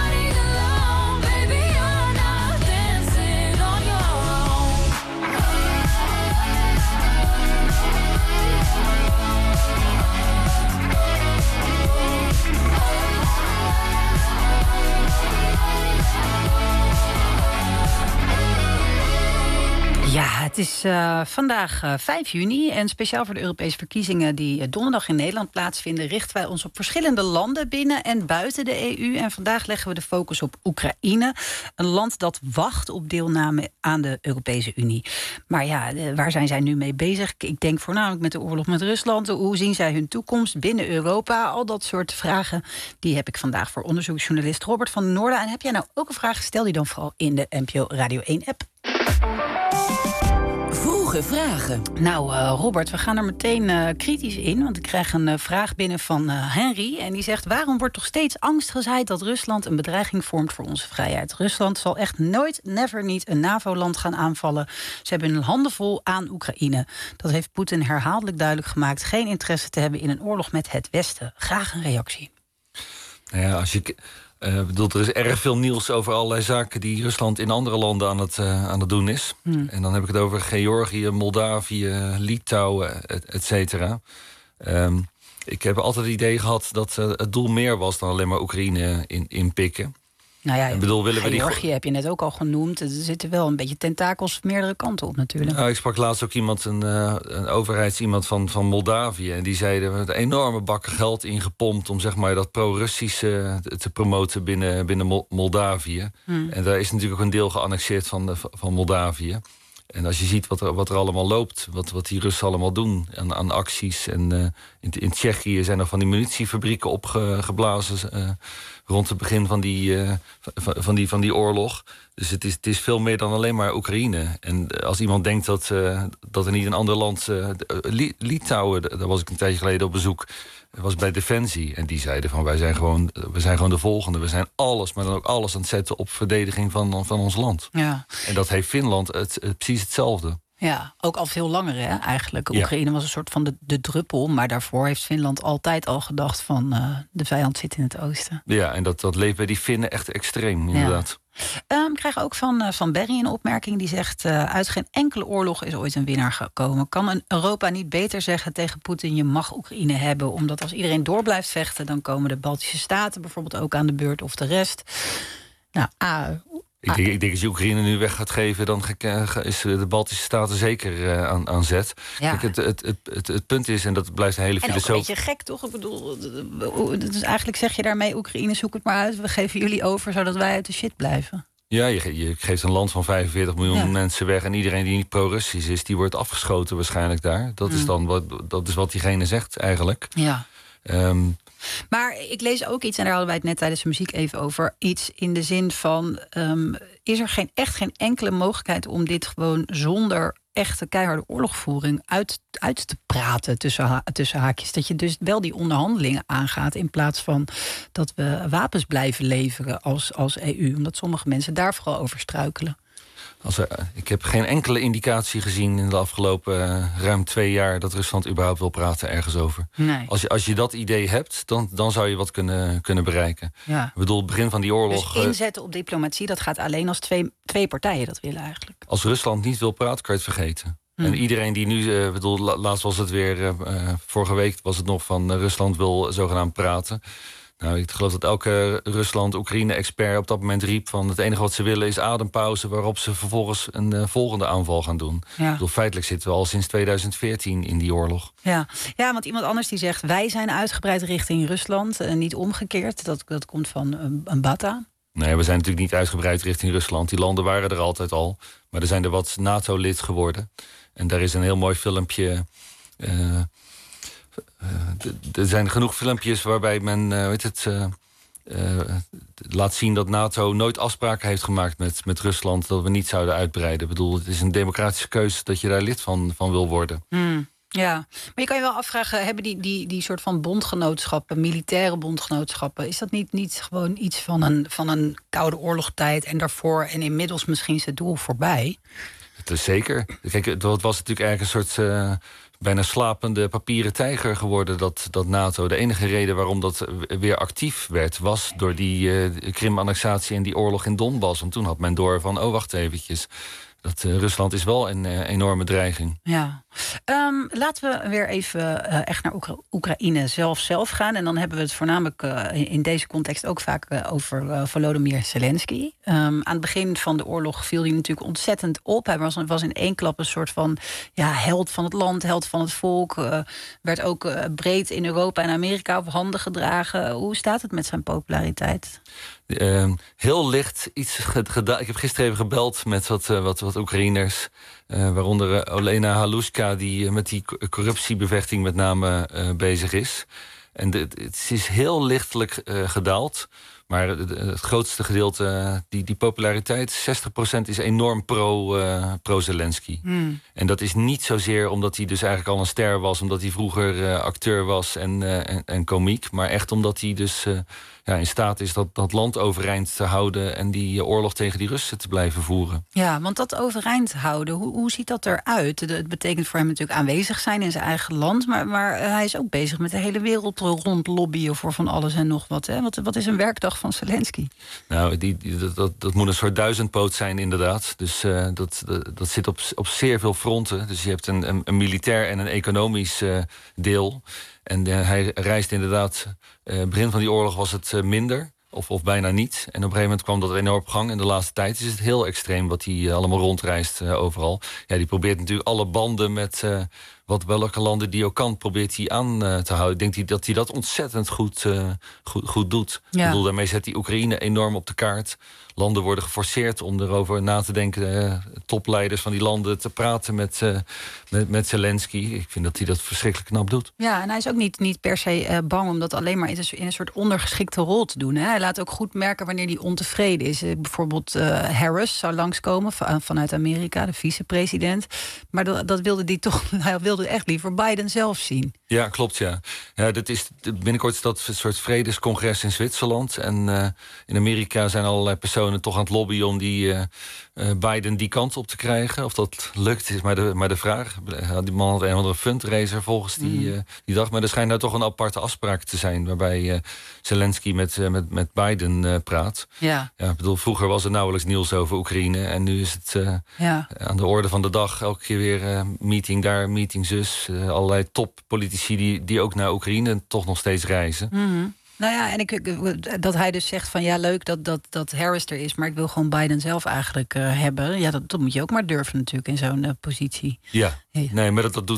Het is vandaag 5 juni en speciaal voor de Europese verkiezingen die donderdag in Nederland plaatsvinden, richten wij ons op verschillende landen binnen en buiten de EU. En vandaag leggen we de focus op Oekraïne, een land dat wacht op deelname aan de Europese Unie. Maar ja, waar zijn zij nu mee bezig? Ik denk voornamelijk met de oorlog met Rusland. Hoe zien zij hun toekomst binnen Europa? Al dat soort vragen, die heb ik vandaag voor onderzoeksjournalist Robert van Noorden. En heb jij nou ook een vraag? Stel die dan vooral in de NPO Radio 1-app.
Vroege vragen.
Nou, Robert, we gaan er meteen kritisch in. Want ik krijg een vraag binnen van Henry. En die zegt: waarom wordt toch steeds angst gezaaid dat Rusland een bedreiging vormt voor onze vrijheid? Rusland zal echt nooit, never niet een NAVO-land gaan aanvallen. Ze hebben hun handen vol aan Oekraïne. Dat heeft Poetin herhaaldelijk duidelijk gemaakt geen interesse te hebben in een oorlog met het Westen. Graag een reactie.
Nou ja, als je... er is erg veel nieuws over allerlei zaken die Rusland in andere landen aan het doen is. En dan heb ik het over Georgië, Moldavië, Litouwen, et cetera. Ik heb altijd het idee gehad dat het doel meer was dan alleen maar Oekraïne inpikken.
Nou ja,
ik bedoel,
Georgië heb je net ook al genoemd. Er zitten wel een beetje tentakels meerdere kanten op natuurlijk.
Nou, ik sprak laatst ook een overheidsiemand van Moldavië. En die zeiden, we hebben enorme bakken geld ingepompt om zeg maar dat pro-Russische te promoten binnen Moldavië. En daar is natuurlijk ook een deel geannexeerd van Moldavië. En als je ziet wat er allemaal loopt, wat die Russen allemaal doen aan acties. En in Tsjechië zijn er van die munitiefabrieken opgeblazen rond het begin van die oorlog. Dus het is veel meer dan alleen maar Oekraïne. En als iemand denkt dat er niet een ander land... Litouwen, daar was ik een tijdje geleden op bezoek, was bij Defensie. En die zeiden van wij zijn gewoon de volgende. We zijn alles, maar dan ook alles aan het zetten op verdediging van ons land.
Ja.
En dat heeft Finland precies hetzelfde.
Ja, ook al veel langer hè, eigenlijk. Oekraïne was een soort van de druppel. Maar daarvoor heeft Finland altijd al gedacht van de vijand zit in het oosten.
Ja, en dat leeft bij die Finnen echt extreem, inderdaad.
Ik krijg ook van Berry een opmerking die zegt: uit geen enkele oorlog is ooit een winnaar gekomen. Kan een Europa niet beter zeggen tegen Poetin: je mag Oekraïne hebben, omdat als iedereen door blijft vechten, dan komen de Baltische Staten bijvoorbeeld ook aan de beurt of de rest. Nou,
Ik denk als je Oekraïne nu weg gaat geven, dan is de Baltische Staten zeker aan zet.
Ja.
Kijk, het punt is, en dat blijft een hele filosofie.
En ook een beetje gek, toch? Ik bedoel, dus eigenlijk zeg je daarmee: Oekraïne, zoek het maar uit. We geven jullie over, zodat wij uit de shit blijven.
Ja, je geeft een land van 45 miljoen mensen weg. En iedereen die niet pro-Russisch is, die wordt afgeschoten waarschijnlijk daar. Dat is dan wat diegene zegt eigenlijk.
Ja. Maar ik lees ook iets, en daar hadden wij het net tijdens de muziek even over. Iets in de zin van: is er geen enkele mogelijkheid om dit gewoon zonder echte keiharde oorlogvoering uit te praten tussen haakjes? Dat je dus wel die onderhandelingen aangaat in plaats van dat we wapens blijven leveren als EU. Omdat sommige mensen daar vooral over struikelen.
Ik heb geen enkele indicatie gezien in de afgelopen ruim 2 jaar dat Rusland überhaupt wil praten ergens over.
Nee.
Als je dat idee hebt, dan zou je wat kunnen bereiken.
Ja.
Ik bedoel, het begin van die oorlog...
Dus inzetten op diplomatie, dat gaat alleen als twee partijen dat willen eigenlijk.
Als Rusland niet wil praten, kan je het vergeten. En iedereen die nu... laatst was het weer... vorige week was het nog van Rusland wil zogenaamd praten. Nou, ik geloof dat elke Rusland-Oekraïne-expert op dat moment riep van het enige wat ze willen is adempauze, waarop ze vervolgens een volgende aanval gaan doen. Ja. Ik bedoel, feitelijk zitten we al sinds 2014 in die oorlog.
Ja, want iemand anders die zegt wij zijn uitgebreid richting Rusland en niet omgekeerd. Dat komt van Bata.
Nee, we zijn natuurlijk niet uitgebreid richting Rusland. Die landen waren er altijd al. Maar er zijn er wat NATO-lid geworden. En daar is een heel mooi filmpje... er zijn genoeg filmpjes waarbij men laat zien dat NATO nooit afspraken heeft gemaakt met Rusland dat we niet zouden uitbreiden. Ik bedoel, het is een democratische keuze dat je daar lid van wil worden.
Ja, maar je kan je wel afvragen, hebben die soort van bondgenootschappen, militaire bondgenootschappen, is dat niet gewoon iets van een koude oorlogstijd en daarvoor en inmiddels misschien is het doel voorbij?
Het is zeker. Kijk, het was natuurlijk eigenlijk een soort bijna slapende papieren tijger geworden, dat NATO. De enige reden waarom dat weer actief werd, was door die Krim-annexatie en die oorlog in Donbass. Want toen had men door van, wacht eventjes, dat Rusland is wel een enorme dreiging.
Ja, Laten we weer even echt naar Oekraïne zelf gaan. En dan hebben we het voornamelijk in deze context ook vaak over Volodymyr Zelensky. Aan het begin van de oorlog viel hij natuurlijk ontzettend op. Hij was in één klap een soort van held van het land, held van het volk. Werd ook breed in Europa en Amerika op handen gedragen. Hoe staat het met zijn populariteit?
Heel licht iets gedaan. Ik heb gisteren even gebeld met wat Oekraïners. Waaronder Olena Halushka, die met die corruptiebevechting met name bezig is. En het is heel lichtelijk gedaald. Maar het grootste gedeelte, die populariteit, 60% is enorm pro-Zelensky. En dat is niet zozeer omdat hij dus eigenlijk al een ster was, omdat hij vroeger acteur was en komiek. Maar echt omdat hij dus in staat is dat land overeind te houden en die oorlog tegen die Russen te blijven voeren. Ja, want dat overeind houden, hoe ziet dat eruit? Het betekent voor hem natuurlijk aanwezig zijn in zijn eigen land, maar hij is ook bezig met de hele wereld rond lobbyen voor van alles en nog wat. Hè? Wat is een werkdag van Zelensky? Nou, dat moet een soort duizendpoot zijn inderdaad. Dus dat zit op zeer veel fronten. Dus je hebt een militair en een economisch deel. En hij reist inderdaad. Begin van die oorlog was het minder. Of bijna niet. En op een gegeven moment kwam dat enorm op gang. En de laatste tijd is het heel extreem wat hij allemaal rondreist overal. Ja, die probeert natuurlijk alle banden met welke landen die ook kan, probeert hij aan te houden. Ik denk dat hij dat ontzettend goed doet. Ja. Ik bedoel, daarmee zet hij Oekraïne enorm op de kaart. Landen worden geforceerd om erover na te denken. Topleiders van die landen te praten met Zelensky. Ik vind dat hij dat verschrikkelijk knap doet. Ja, en hij is ook niet per se bang om dat alleen maar in een soort ondergeschikte rol te doen. Hè? Hij laat ook goed merken wanneer hij ontevreden is. Bijvoorbeeld Harris zou langskomen vanuit Amerika, de vicepresident. Maar dat wilde hij toch. Hij wilde echt liever Biden zelf zien. Ja, klopt, ja. Binnenkort is dat een soort vredescongres in Zwitserland. En in Amerika zijn allerlei personen toch aan het lobbyen om Biden die kant op te krijgen. Of dat lukt, is maar de vraag. Die man had een of andere fundraiser volgens die dag. Maar er schijnt nou toch een aparte afspraak te zijn, waarbij Zelensky met Biden praat. Ja. Ja, ik bedoel, vroeger was er nauwelijks nieuws over Oekraïne. En nu is het aan de orde van de dag. Elke keer weer meeting daar, meeting zus. Allerlei toppolitici die ook naar Oekraïne toch nog steeds reizen. Mm-hmm. Nou ja, en dat hij dus zegt van ja, leuk dat Harris er is, maar ik wil gewoon Biden zelf eigenlijk hebben. Ja, dat moet je ook maar durven natuurlijk in zo'n positie. Ja, nee, maar dat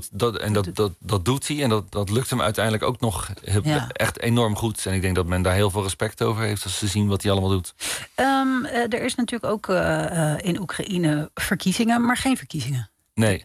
doet hij en dat lukt hem uiteindelijk ook nog echt enorm goed. En ik denk dat men daar heel veel respect over heeft als ze zien wat hij allemaal doet. Er is natuurlijk ook in Oekraïne verkiezingen, maar geen verkiezingen. Nee,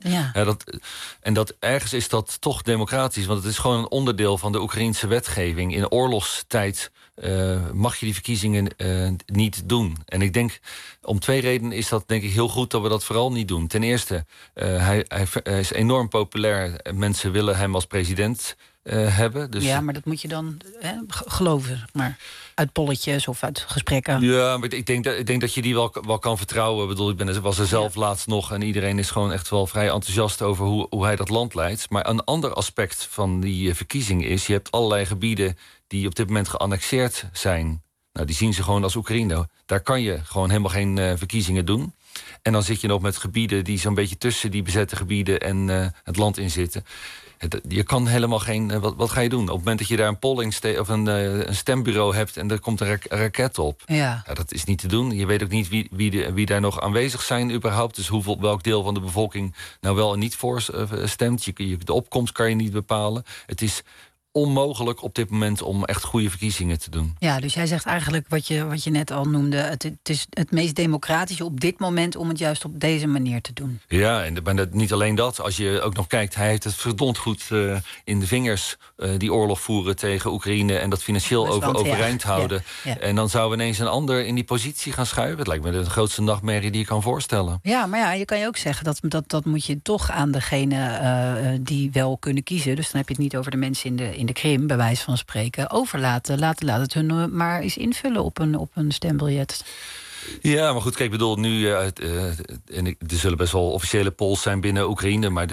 ergens is dat toch democratisch. Want het is gewoon een onderdeel van de Oekraïense wetgeving. In oorlogstijd mag je die verkiezingen niet doen. En ik denk, om twee redenen is dat denk ik heel goed dat we dat vooral niet doen. Ten eerste, hij is enorm populair. Mensen willen hem als president hebben. Dus ja, maar dat moet je dan geloven, maar uit polletjes of uit gesprekken. Ja, maar ik denk dat je die wel kan vertrouwen. Ik bedoel, was er zelf laatst nog en iedereen is gewoon echt wel vrij enthousiast over hoe hij dat land leidt. Maar een ander aspect van die verkiezing is, je hebt allerlei gebieden die op dit moment geannexeerd zijn. Nou, die zien ze gewoon als Oekraïne. Daar kan je gewoon helemaal geen verkiezingen doen. En dan zit je nog met gebieden die zo'n beetje tussen die bezette gebieden en het land in zitten. Je kan helemaal geen. Wat ga je doen? Op het moment dat je daar een een stembureau hebt en er komt een raket op. Ja, dat is niet te doen. Je weet ook niet wie daar nog aanwezig zijn überhaupt. Dus welk deel van de bevolking nou wel en niet voor stemt. De opkomst kan je niet bepalen. Het is onmogelijk op dit moment om echt goede verkiezingen te doen. Ja, dus jij zegt eigenlijk wat je net al noemde. Het is het meest democratische op dit moment om het juist op deze manier te doen. Ja, en niet alleen dat. Als je ook nog kijkt, hij heeft het verdomd goed in de vingers, die oorlog voeren tegen Oekraïne en dat financieel overeind houden. Ja. En dan zou ineens een ander in die positie gaan schuiven. Het lijkt me de grootste nachtmerrie die je kan voorstellen. Ja, maar ja, je kan je ook zeggen dat moet je toch aan degene die wel kunnen kiezen. Dus dan heb je het niet over de mensen in de Krim, bij wijze van spreken, overlaten. Laat het hun maar eens invullen op een stembiljet. Ja, maar goed, kijk, ik bedoel, nu... er zullen best wel officiële polls zijn binnen Oekraïne... maar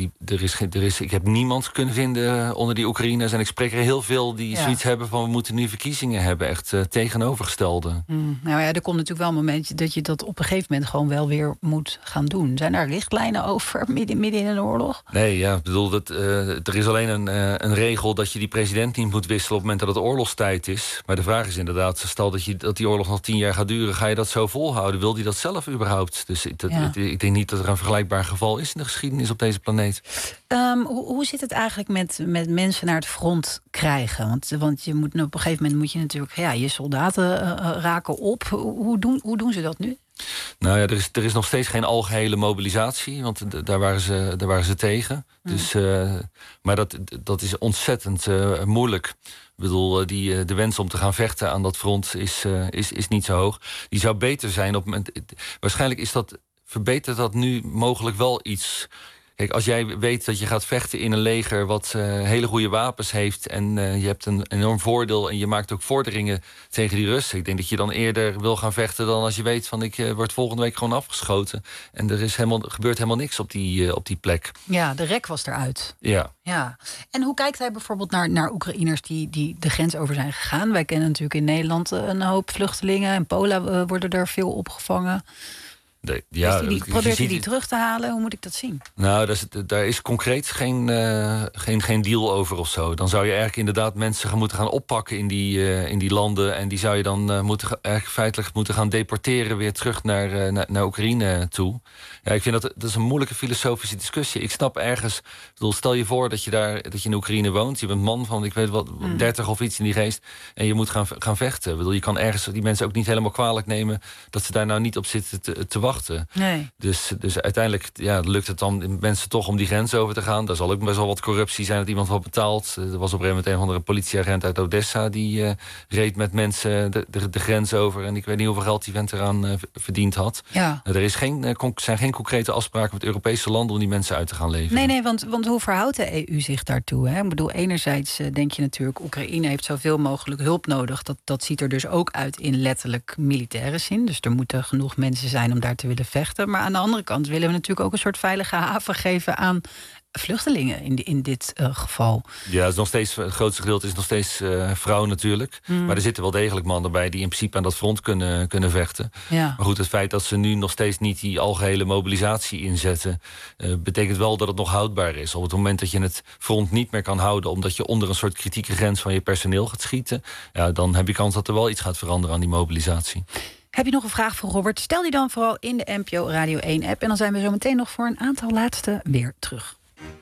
ik heb niemand kunnen vinden onder die Oekraïners... en ik spreek er heel veel die zoiets hebben van... we moeten nu verkiezingen hebben, echt tegenovergestelde.
Nou ja, er komt natuurlijk wel een momentje... dat je dat op een gegeven moment gewoon wel weer moet gaan doen. Zijn daar richtlijnen over midden in een oorlog?
Nee, ja, ik bedoel, er is alleen een regel... dat je die president niet moet wisselen op het moment dat het oorlogstijd is. Maar de vraag is inderdaad, stel dat die oorlog nog 10 jaar gaat duren... ga je dat zo volhouden? Wil die dat zelf überhaupt? Dus ik denk niet dat er een vergelijkbaar geval is in de geschiedenis op deze planeet.
Hoe zit het eigenlijk met mensen naar het front krijgen? Want je moet op een gegeven moment moet je natuurlijk je soldaten raken op. Hoe doen ze dat nu?
Nou ja, er is nog steeds geen algehele mobilisatie, want daar waren ze tegen. Dus, maar dat is ontzettend moeilijk. Ik bedoel, de wens om te gaan vechten aan dat front is niet zo hoog. Die zou beter zijn op het moment... Waarschijnlijk verbetert dat nu mogelijk wel iets... Kijk, als jij weet dat je gaat vechten in een leger... wat hele goede wapens heeft... en je hebt een enorm voordeel... en je maakt ook vorderingen tegen die Russen... ik denk dat je dan eerder wil gaan vechten... dan als je weet van ik word volgende week gewoon afgeschoten... en er gebeurt helemaal niks op die plek.
Ja, de rek was eruit.
Ja.
En hoe kijkt hij bijvoorbeeld naar Oekraïners... die de grens over zijn gegaan? Wij kennen natuurlijk in Nederland een hoop vluchtelingen... in Polen worden er veel opgevangen... Probeert hij die terug te halen? Hoe moet ik dat zien?
Nou, daar is concreet geen deal over of zo. Dan zou je eigenlijk inderdaad mensen moeten gaan oppakken in die landen... en die zou je dan feitelijk moeten gaan deporteren... weer terug naar Oekraïne toe. Ja, ik vind dat is een moeilijke filosofische discussie. Ik snap ergens... stel je voor dat je in Oekraïne woont... je bent man van, ik weet wat, 30 of iets in die geest... en je moet gaan vechten. Je kan ergens die mensen ook niet helemaal kwalijk nemen... dat ze daar nou niet op zitten te wachten.
Nee.
Dus uiteindelijk lukt het dan mensen toch om die grens over te gaan. Daar zal ook best wel wat corruptie zijn dat iemand wat betaalt. Er was op een gegeven moment een of andere politieagent uit Odessa... die reed met mensen de grens over. En ik weet niet hoeveel geld die vent eraan verdiend had. Ja. Er zijn geen concrete afspraken met Europese landen... om die mensen uit te gaan leveren.
Nee, want hoe verhoudt de EU zich daartoe? Hè? Ik bedoel, enerzijds denk je natuurlijk... Oekraïne heeft zoveel mogelijk hulp nodig. Dat ziet er dus ook uit in letterlijk militaire zin. Dus er moeten genoeg mensen zijn om daar te willen vechten. Maar aan de andere kant willen we natuurlijk ook een soort veilige haven geven aan vluchtelingen in dit geval.
Ja, het grootste gedeelte is nog steeds vrouwen natuurlijk. Maar er zitten wel degelijk mannen bij die in principe aan dat front kunnen vechten. Ja. Maar goed, het feit dat ze nu nog steeds niet die algehele mobilisatie inzetten... betekent wel dat het nog houdbaar is. Op het moment dat je het front niet meer kan houden... omdat je onder een soort kritieke grens van je personeel gaat schieten... dan heb je kans dat er wel iets gaat veranderen aan die mobilisatie.
Heb je nog een vraag voor Robert? Stel die dan vooral in de NPO Radio 1-app. En dan zijn we zo meteen nog voor een aantal laatste weer terug.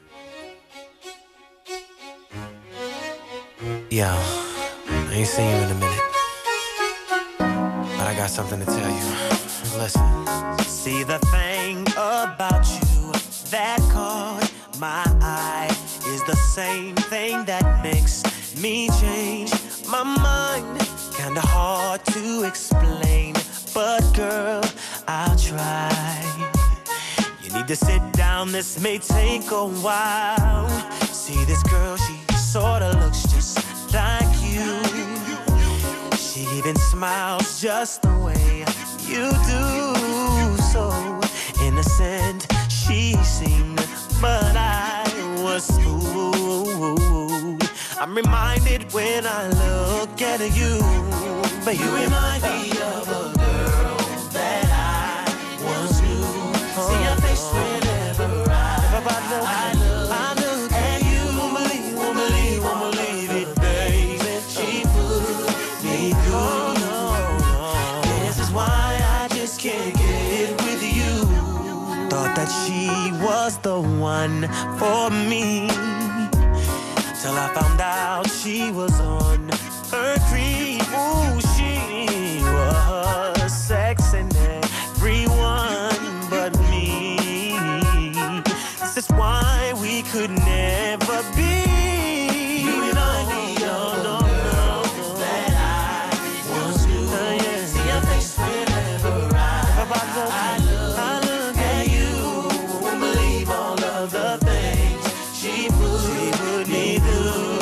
Yo, I ain't seen you in a minute. But I got something to tell you. Listen. See the thing about you that caught my eye is the same thing that makes me change my mind. Kinda hard to explain, but girl, I'll try. You need to sit down, this may take a while. See this girl, she sorta looks just like you. She even smiles just the way you do. So innocent she seemed, but I was fooled. I'm reminded when I look at you, but you remind me of a girl that I once knew. See your face whenever I look at you. Won't believe it, baby. She put me through. No. This is why I just can't get with you. Thought that she was the one for me, till I found out she was on her creep. Ooh, she was sexing everyone but me. This is why we could never be. You remind me of the girl that I once knew. See your face whenever I look at you. Won't believe all of the things she put me through.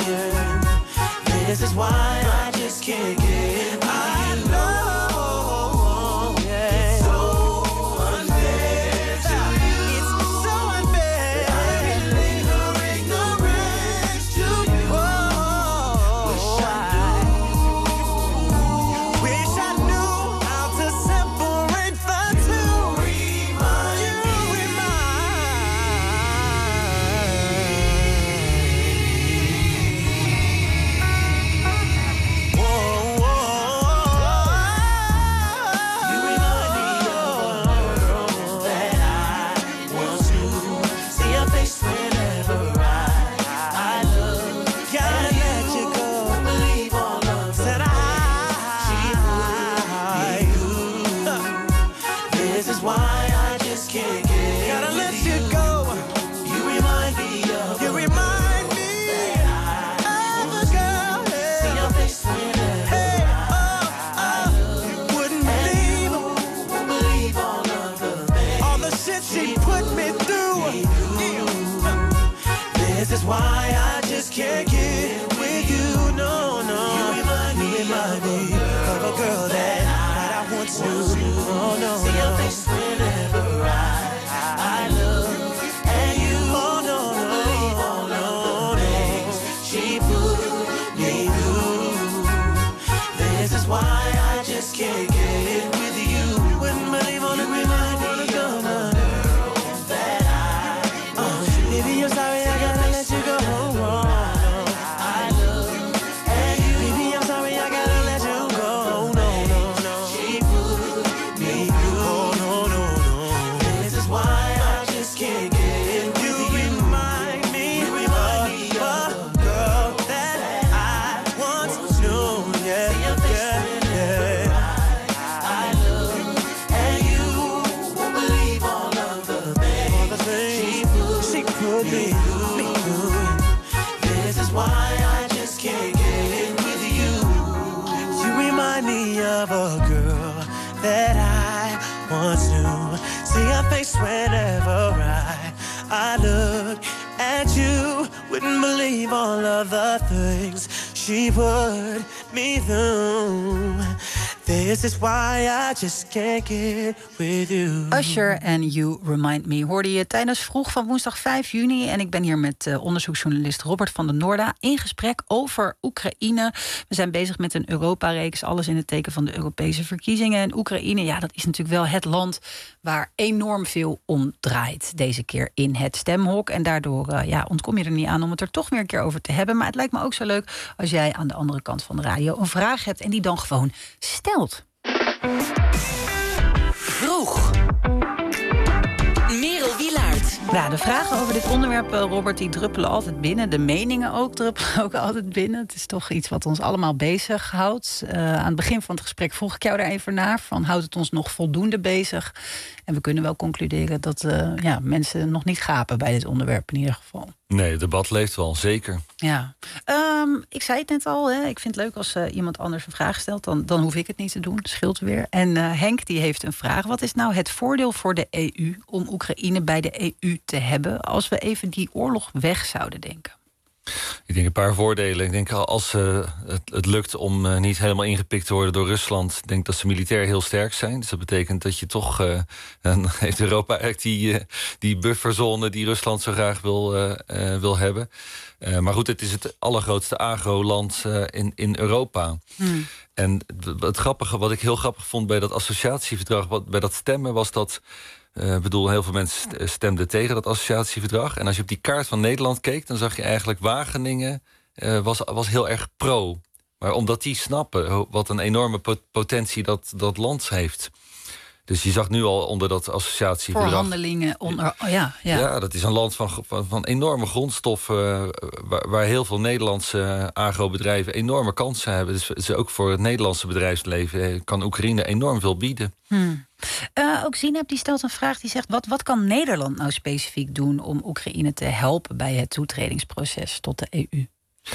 This is why I just can't get. I know This is why I just can't get with you. No, no. You remind me of a girl that I once knew. Oh, no, see your face whenever I look at you. Oh, no, no, believe all of the things she put me through. This is why I just can't get with you. Wouldn't believe all the remind me of a girl that I baby, I'm sorry, I gotta let you go. I look at you. Baby, I'm sorry, I gotta let you go. No, no, no. She put me through. Oh, no, no, no. This is why I just can't get with you. Remind me of a girl that I once knew. Yeah, yeah, yeah. I look at you. Won't believe all of the things she put me through. This is why I just can't get with you. You remind me of a girl that I once knew. See her face whenever I look at you. Wouldn't believe all of the things she put me through. This is why I just can't get with you.
Usher en You Remind Me hoorde je tijdens Vroeg van woensdag 5 juni. En ik ben hier met onderzoeksjournalist Robert van der Noorda in gesprek over Oekraïne. We zijn bezig met een Europa-reeks, alles in het teken van de Europese verkiezingen. En Oekraïne, ja, dat is natuurlijk wel het land waar enorm veel om draait. Deze keer in het stemhok. En daardoor ontkom je er niet aan om het er toch weer een keer over te hebben. Maar het lijkt me ook zo leuk als jij aan de andere kant van de radio een vraag hebt en die dan gewoon stelt.
Vroeg. Merel Wielaert.
Ja, de vragen over dit onderwerp, Robert, die druppelen altijd binnen. De meningen ook druppelen ook altijd binnen. Het is toch iets wat ons allemaal bezighoudt. Aan het begin van het gesprek vroeg ik jou daar even naar. Van, houdt het ons nog voldoende bezig? En we kunnen wel concluderen dat mensen nog niet gapen bij dit onderwerp in ieder geval.
Nee, het debat leeft wel, zeker.
Ja, ik zei het net al. Hè. Ik vind het leuk als iemand anders een vraag stelt. Dan hoef ik het niet te doen, dat scheelt weer. En Henk die heeft een vraag. Wat is nou het voordeel voor de EU om Oekraïne bij de EU te hebben als we even die oorlog weg zouden denken?
Ik denk een paar voordelen. Ik denk als het lukt om niet helemaal ingepikt te worden door Rusland, denk dat ze militair heel sterk zijn. Dus dat betekent dat je toch dan heeft Europa eigenlijk die bufferzone die Rusland zo graag wil hebben. Maar goed, het is het allergrootste agro-land in Europa. En het grappige, wat ik heel grappig vond bij dat associatieverdrag, bij dat stemmen, was dat heel veel mensen stemden tegen dat associatieverdrag. En als je op die kaart van Nederland keek, dan zag je eigenlijk Wageningen was heel erg pro. Maar omdat die snappen wat een enorme potentie dat land heeft. Dus je zag nu al onder dat associatieverdrag
Voorhandelingen onder.
Ja, dat is een land van enorme grondstoffen, waar heel veel Nederlandse agrobedrijven enorme kansen hebben. Dus ook voor het Nederlandse bedrijfsleven kan Oekraïne enorm veel bieden.
Ook Zineb die stelt een vraag die zegt: wat kan Nederland nou specifiek doen om Oekraïne te helpen bij het toetredingsproces tot de EU?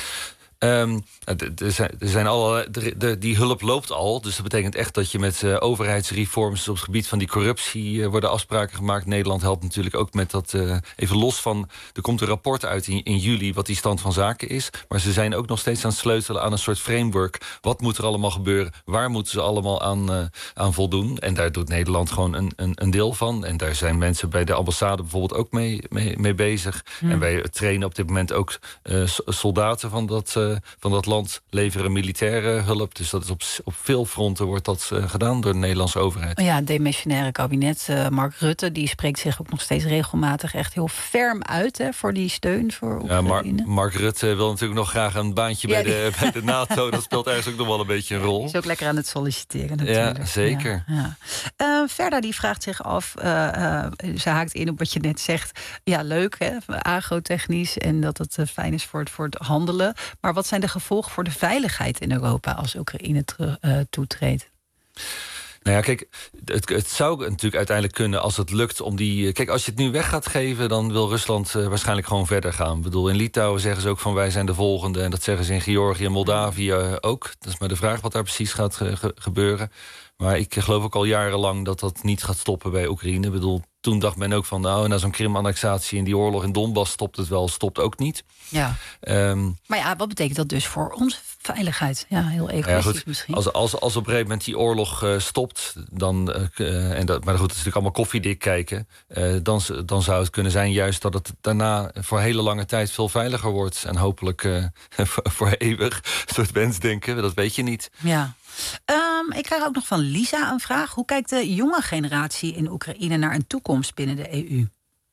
Die hulp loopt al. Dus dat betekent echt dat je met overheidsreforms op het gebied van die corruptie worden afspraken gemaakt. Nederland helpt natuurlijk ook met dat. Even los van, er komt een rapport uit in juli wat die stand van zaken is. Maar ze zijn ook nog steeds aan het sleutelen aan een soort framework. Wat moet er allemaal gebeuren? Waar moeten ze allemaal aan voldoen? En daar doet Nederland gewoon een deel van. En daar zijn mensen bij de ambassade bijvoorbeeld ook mee bezig. En wij trainen op dit moment ook soldaten van dat land, leveren militaire hulp. Dus dat is op veel fronten wordt dat gedaan door de Nederlandse overheid. Ja, het demissionaire kabinet, Mark Rutte, die spreekt zich ook nog steeds regelmatig echt heel ferm uit voor die steun voor Oekraïne.
Ja, Mark Rutte wil natuurlijk nog graag een baantje bij de NATO. Dat speelt ergens ook nog wel een beetje een rol.
Hij is ook lekker aan het solliciteren natuurlijk.
Ja, zeker.
Ja. Verda die vraagt zich af, ze haakt in op wat je net zegt. Ja, leuk, hè, agrotechnisch en dat het fijn is voor het handelen. Maar wat zijn de gevolgen voor de veiligheid in Europa als Oekraïne toetreedt?
Nou ja, kijk, het zou natuurlijk uiteindelijk kunnen als het lukt om die. Kijk, als je het nu weg gaat geven, dan wil Rusland waarschijnlijk gewoon verder gaan. Ik bedoel, in Litouwen zeggen ze ook van wij zijn de volgende. En dat zeggen ze in Georgië en Moldavië ook. Dat is maar de vraag wat daar precies gaat gebeuren. Maar ik geloof ook al jarenlang dat niet gaat stoppen bij Oekraïne. Ik bedoel, toen dacht men ook van... na zo'n Krim-annexatie en die oorlog in Donbass stopt het wel, stopt ook niet.
Ja. Maar ja, wat betekent dat dus voor onze veiligheid? Ja, heel egoïstisch misschien.
Als op een gegeven moment die oorlog stopt... dan, maar goed, het is natuurlijk allemaal koffiedik kijken... dan zou het kunnen zijn juist dat het daarna... voor hele lange tijd veel veiliger wordt. En hopelijk voor eeuwig. Een soort wensdenken, dat weet je niet.
Ja. Ik krijg ook nog van Lisa een vraag. Hoe kijkt de jonge generatie in Oekraïne naar een toekomst binnen de EU?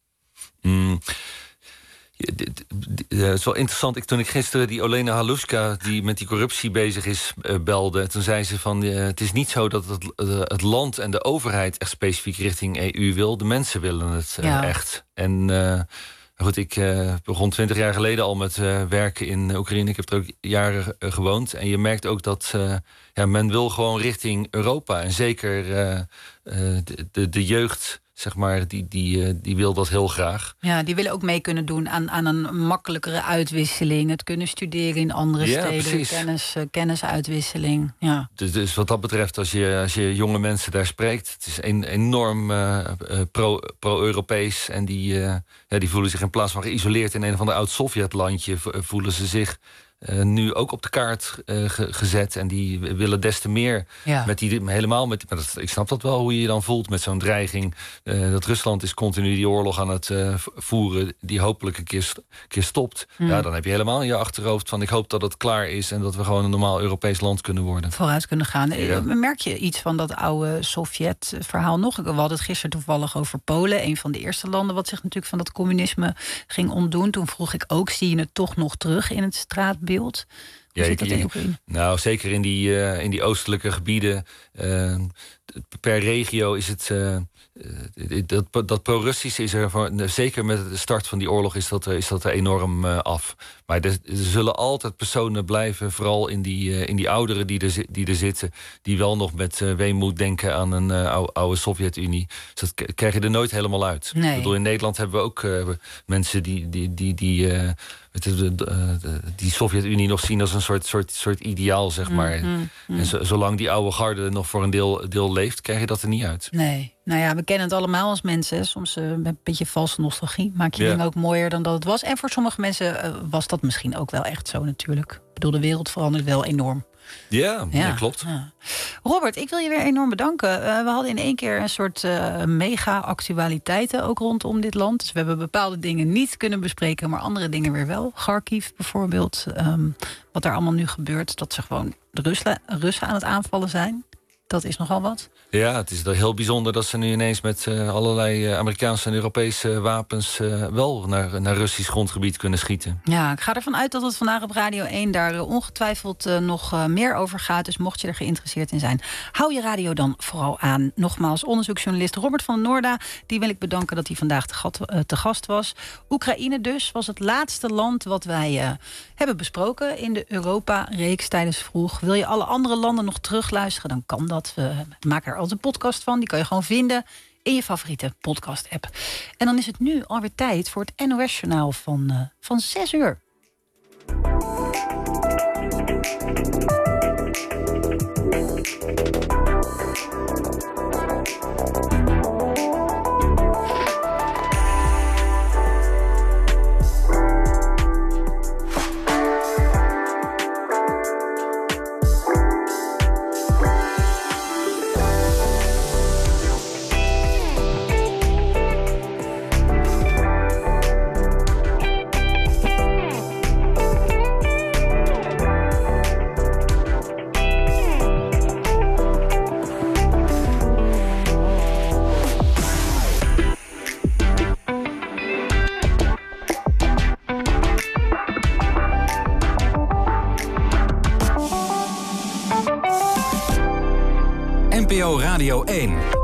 Het is wel interessant. Toen ik gisteren die Olena Halushka... die met die corruptie bezig is, belde... toen zei ze van... het is niet zo dat het land en de overheid... echt specifiek richting EU wil. De mensen willen het echt. En... goed, ik begon 20 jaar geleden al met werken in Oekraïne. Ik heb er ook jaren gewoond. En je merkt ook dat men wil gewoon richting Europa. En zeker de jeugd, zeg maar, die wil dat heel graag.
Ja, die willen ook mee kunnen doen aan een makkelijkere uitwisseling. Het kunnen studeren in andere steden. Kennisuitwisseling. Ja.
Dus wat dat betreft, als je jonge mensen daar spreekt... het is enorm pro-Europees. En die voelen zich in plaats van geïsoleerd... in een of ander oud-Sovjet-landje... voelen ze zich nu ook op de kaart gezet. En die willen des te meer ik snap dat wel, hoe je dan voelt met zo'n dreiging. Dat Rusland is continu die oorlog aan het voeren... die hopelijk een keer stopt. Ja, dan heb je helemaal in je achterhoofd van... ik hoop dat het klaar is en dat we gewoon een normaal Europees land kunnen worden.
Vooruit kunnen gaan. Ja. Merk je iets van dat oude Sovjet-verhaal nog? We hadden het gisteren toevallig over Polen. Een van de eerste landen wat zich natuurlijk van dat communisme ging ontdoen. Toen vroeg ik ook, zie je het toch nog terug in het straatbeeld?
Nou, zeker in die oostelijke gebieden. Per regio is het... dat pro-Russische is er zeker met de start van die oorlog is dat er enorm af. Maar er zullen altijd personen blijven, vooral in die ouderen die er zitten, die wel nog met weemoed denken aan een oude Sovjet-Unie. Dus dat krijg je er nooit helemaal uit.
Nee.
Ik bedoel, in Nederland hebben we ook mensen die Sovjet-Unie nog zien als een soort ideaal, zeg maar. En zolang die oude garde nog voor een deel leeft, krijg je dat er niet uit.
Nee. Nou ja, we kennen het allemaal als mensen. Soms met een beetje valse nostalgie maak je dingen ook mooier dan dat het was. En voor sommige mensen was dat misschien ook wel echt zo natuurlijk. Ik bedoel, de wereld verandert wel enorm.
Ja, klopt.
Ja. Robert, ik wil je weer enorm bedanken. We hadden in één keer een soort mega-actualiteiten ook rondom dit land. Dus we hebben bepaalde dingen niet kunnen bespreken, maar andere dingen weer wel. Kharkiv bijvoorbeeld. Wat daar allemaal nu gebeurt, dat ze gewoon de Russen aan het aanvallen zijn. Dat is nogal wat.
Ja, het is heel bijzonder dat ze nu ineens met allerlei Amerikaanse en Europese wapens wel naar Russisch grondgebied kunnen schieten.
Ja, ik ga ervan uit dat het vandaag op Radio 1 daar ongetwijfeld nog meer over gaat. Dus mocht je er geïnteresseerd in zijn, hou je radio dan vooral aan. Nogmaals, onderzoeksjournalist Robert van Noorda, die wil ik bedanken dat hij vandaag te gast was. Oekraïne dus was het laatste land wat wij hebben besproken in de Europa-reeks tijdens Vroeg. Wil je alle andere landen nog terugluisteren, dan kan dat. We maken er altijd een podcast van. Die kan je gewoon vinden in je favoriete podcast-app. En dan is het nu alweer tijd voor het NOS-journaal van 6 uur.
NPO Radio 1.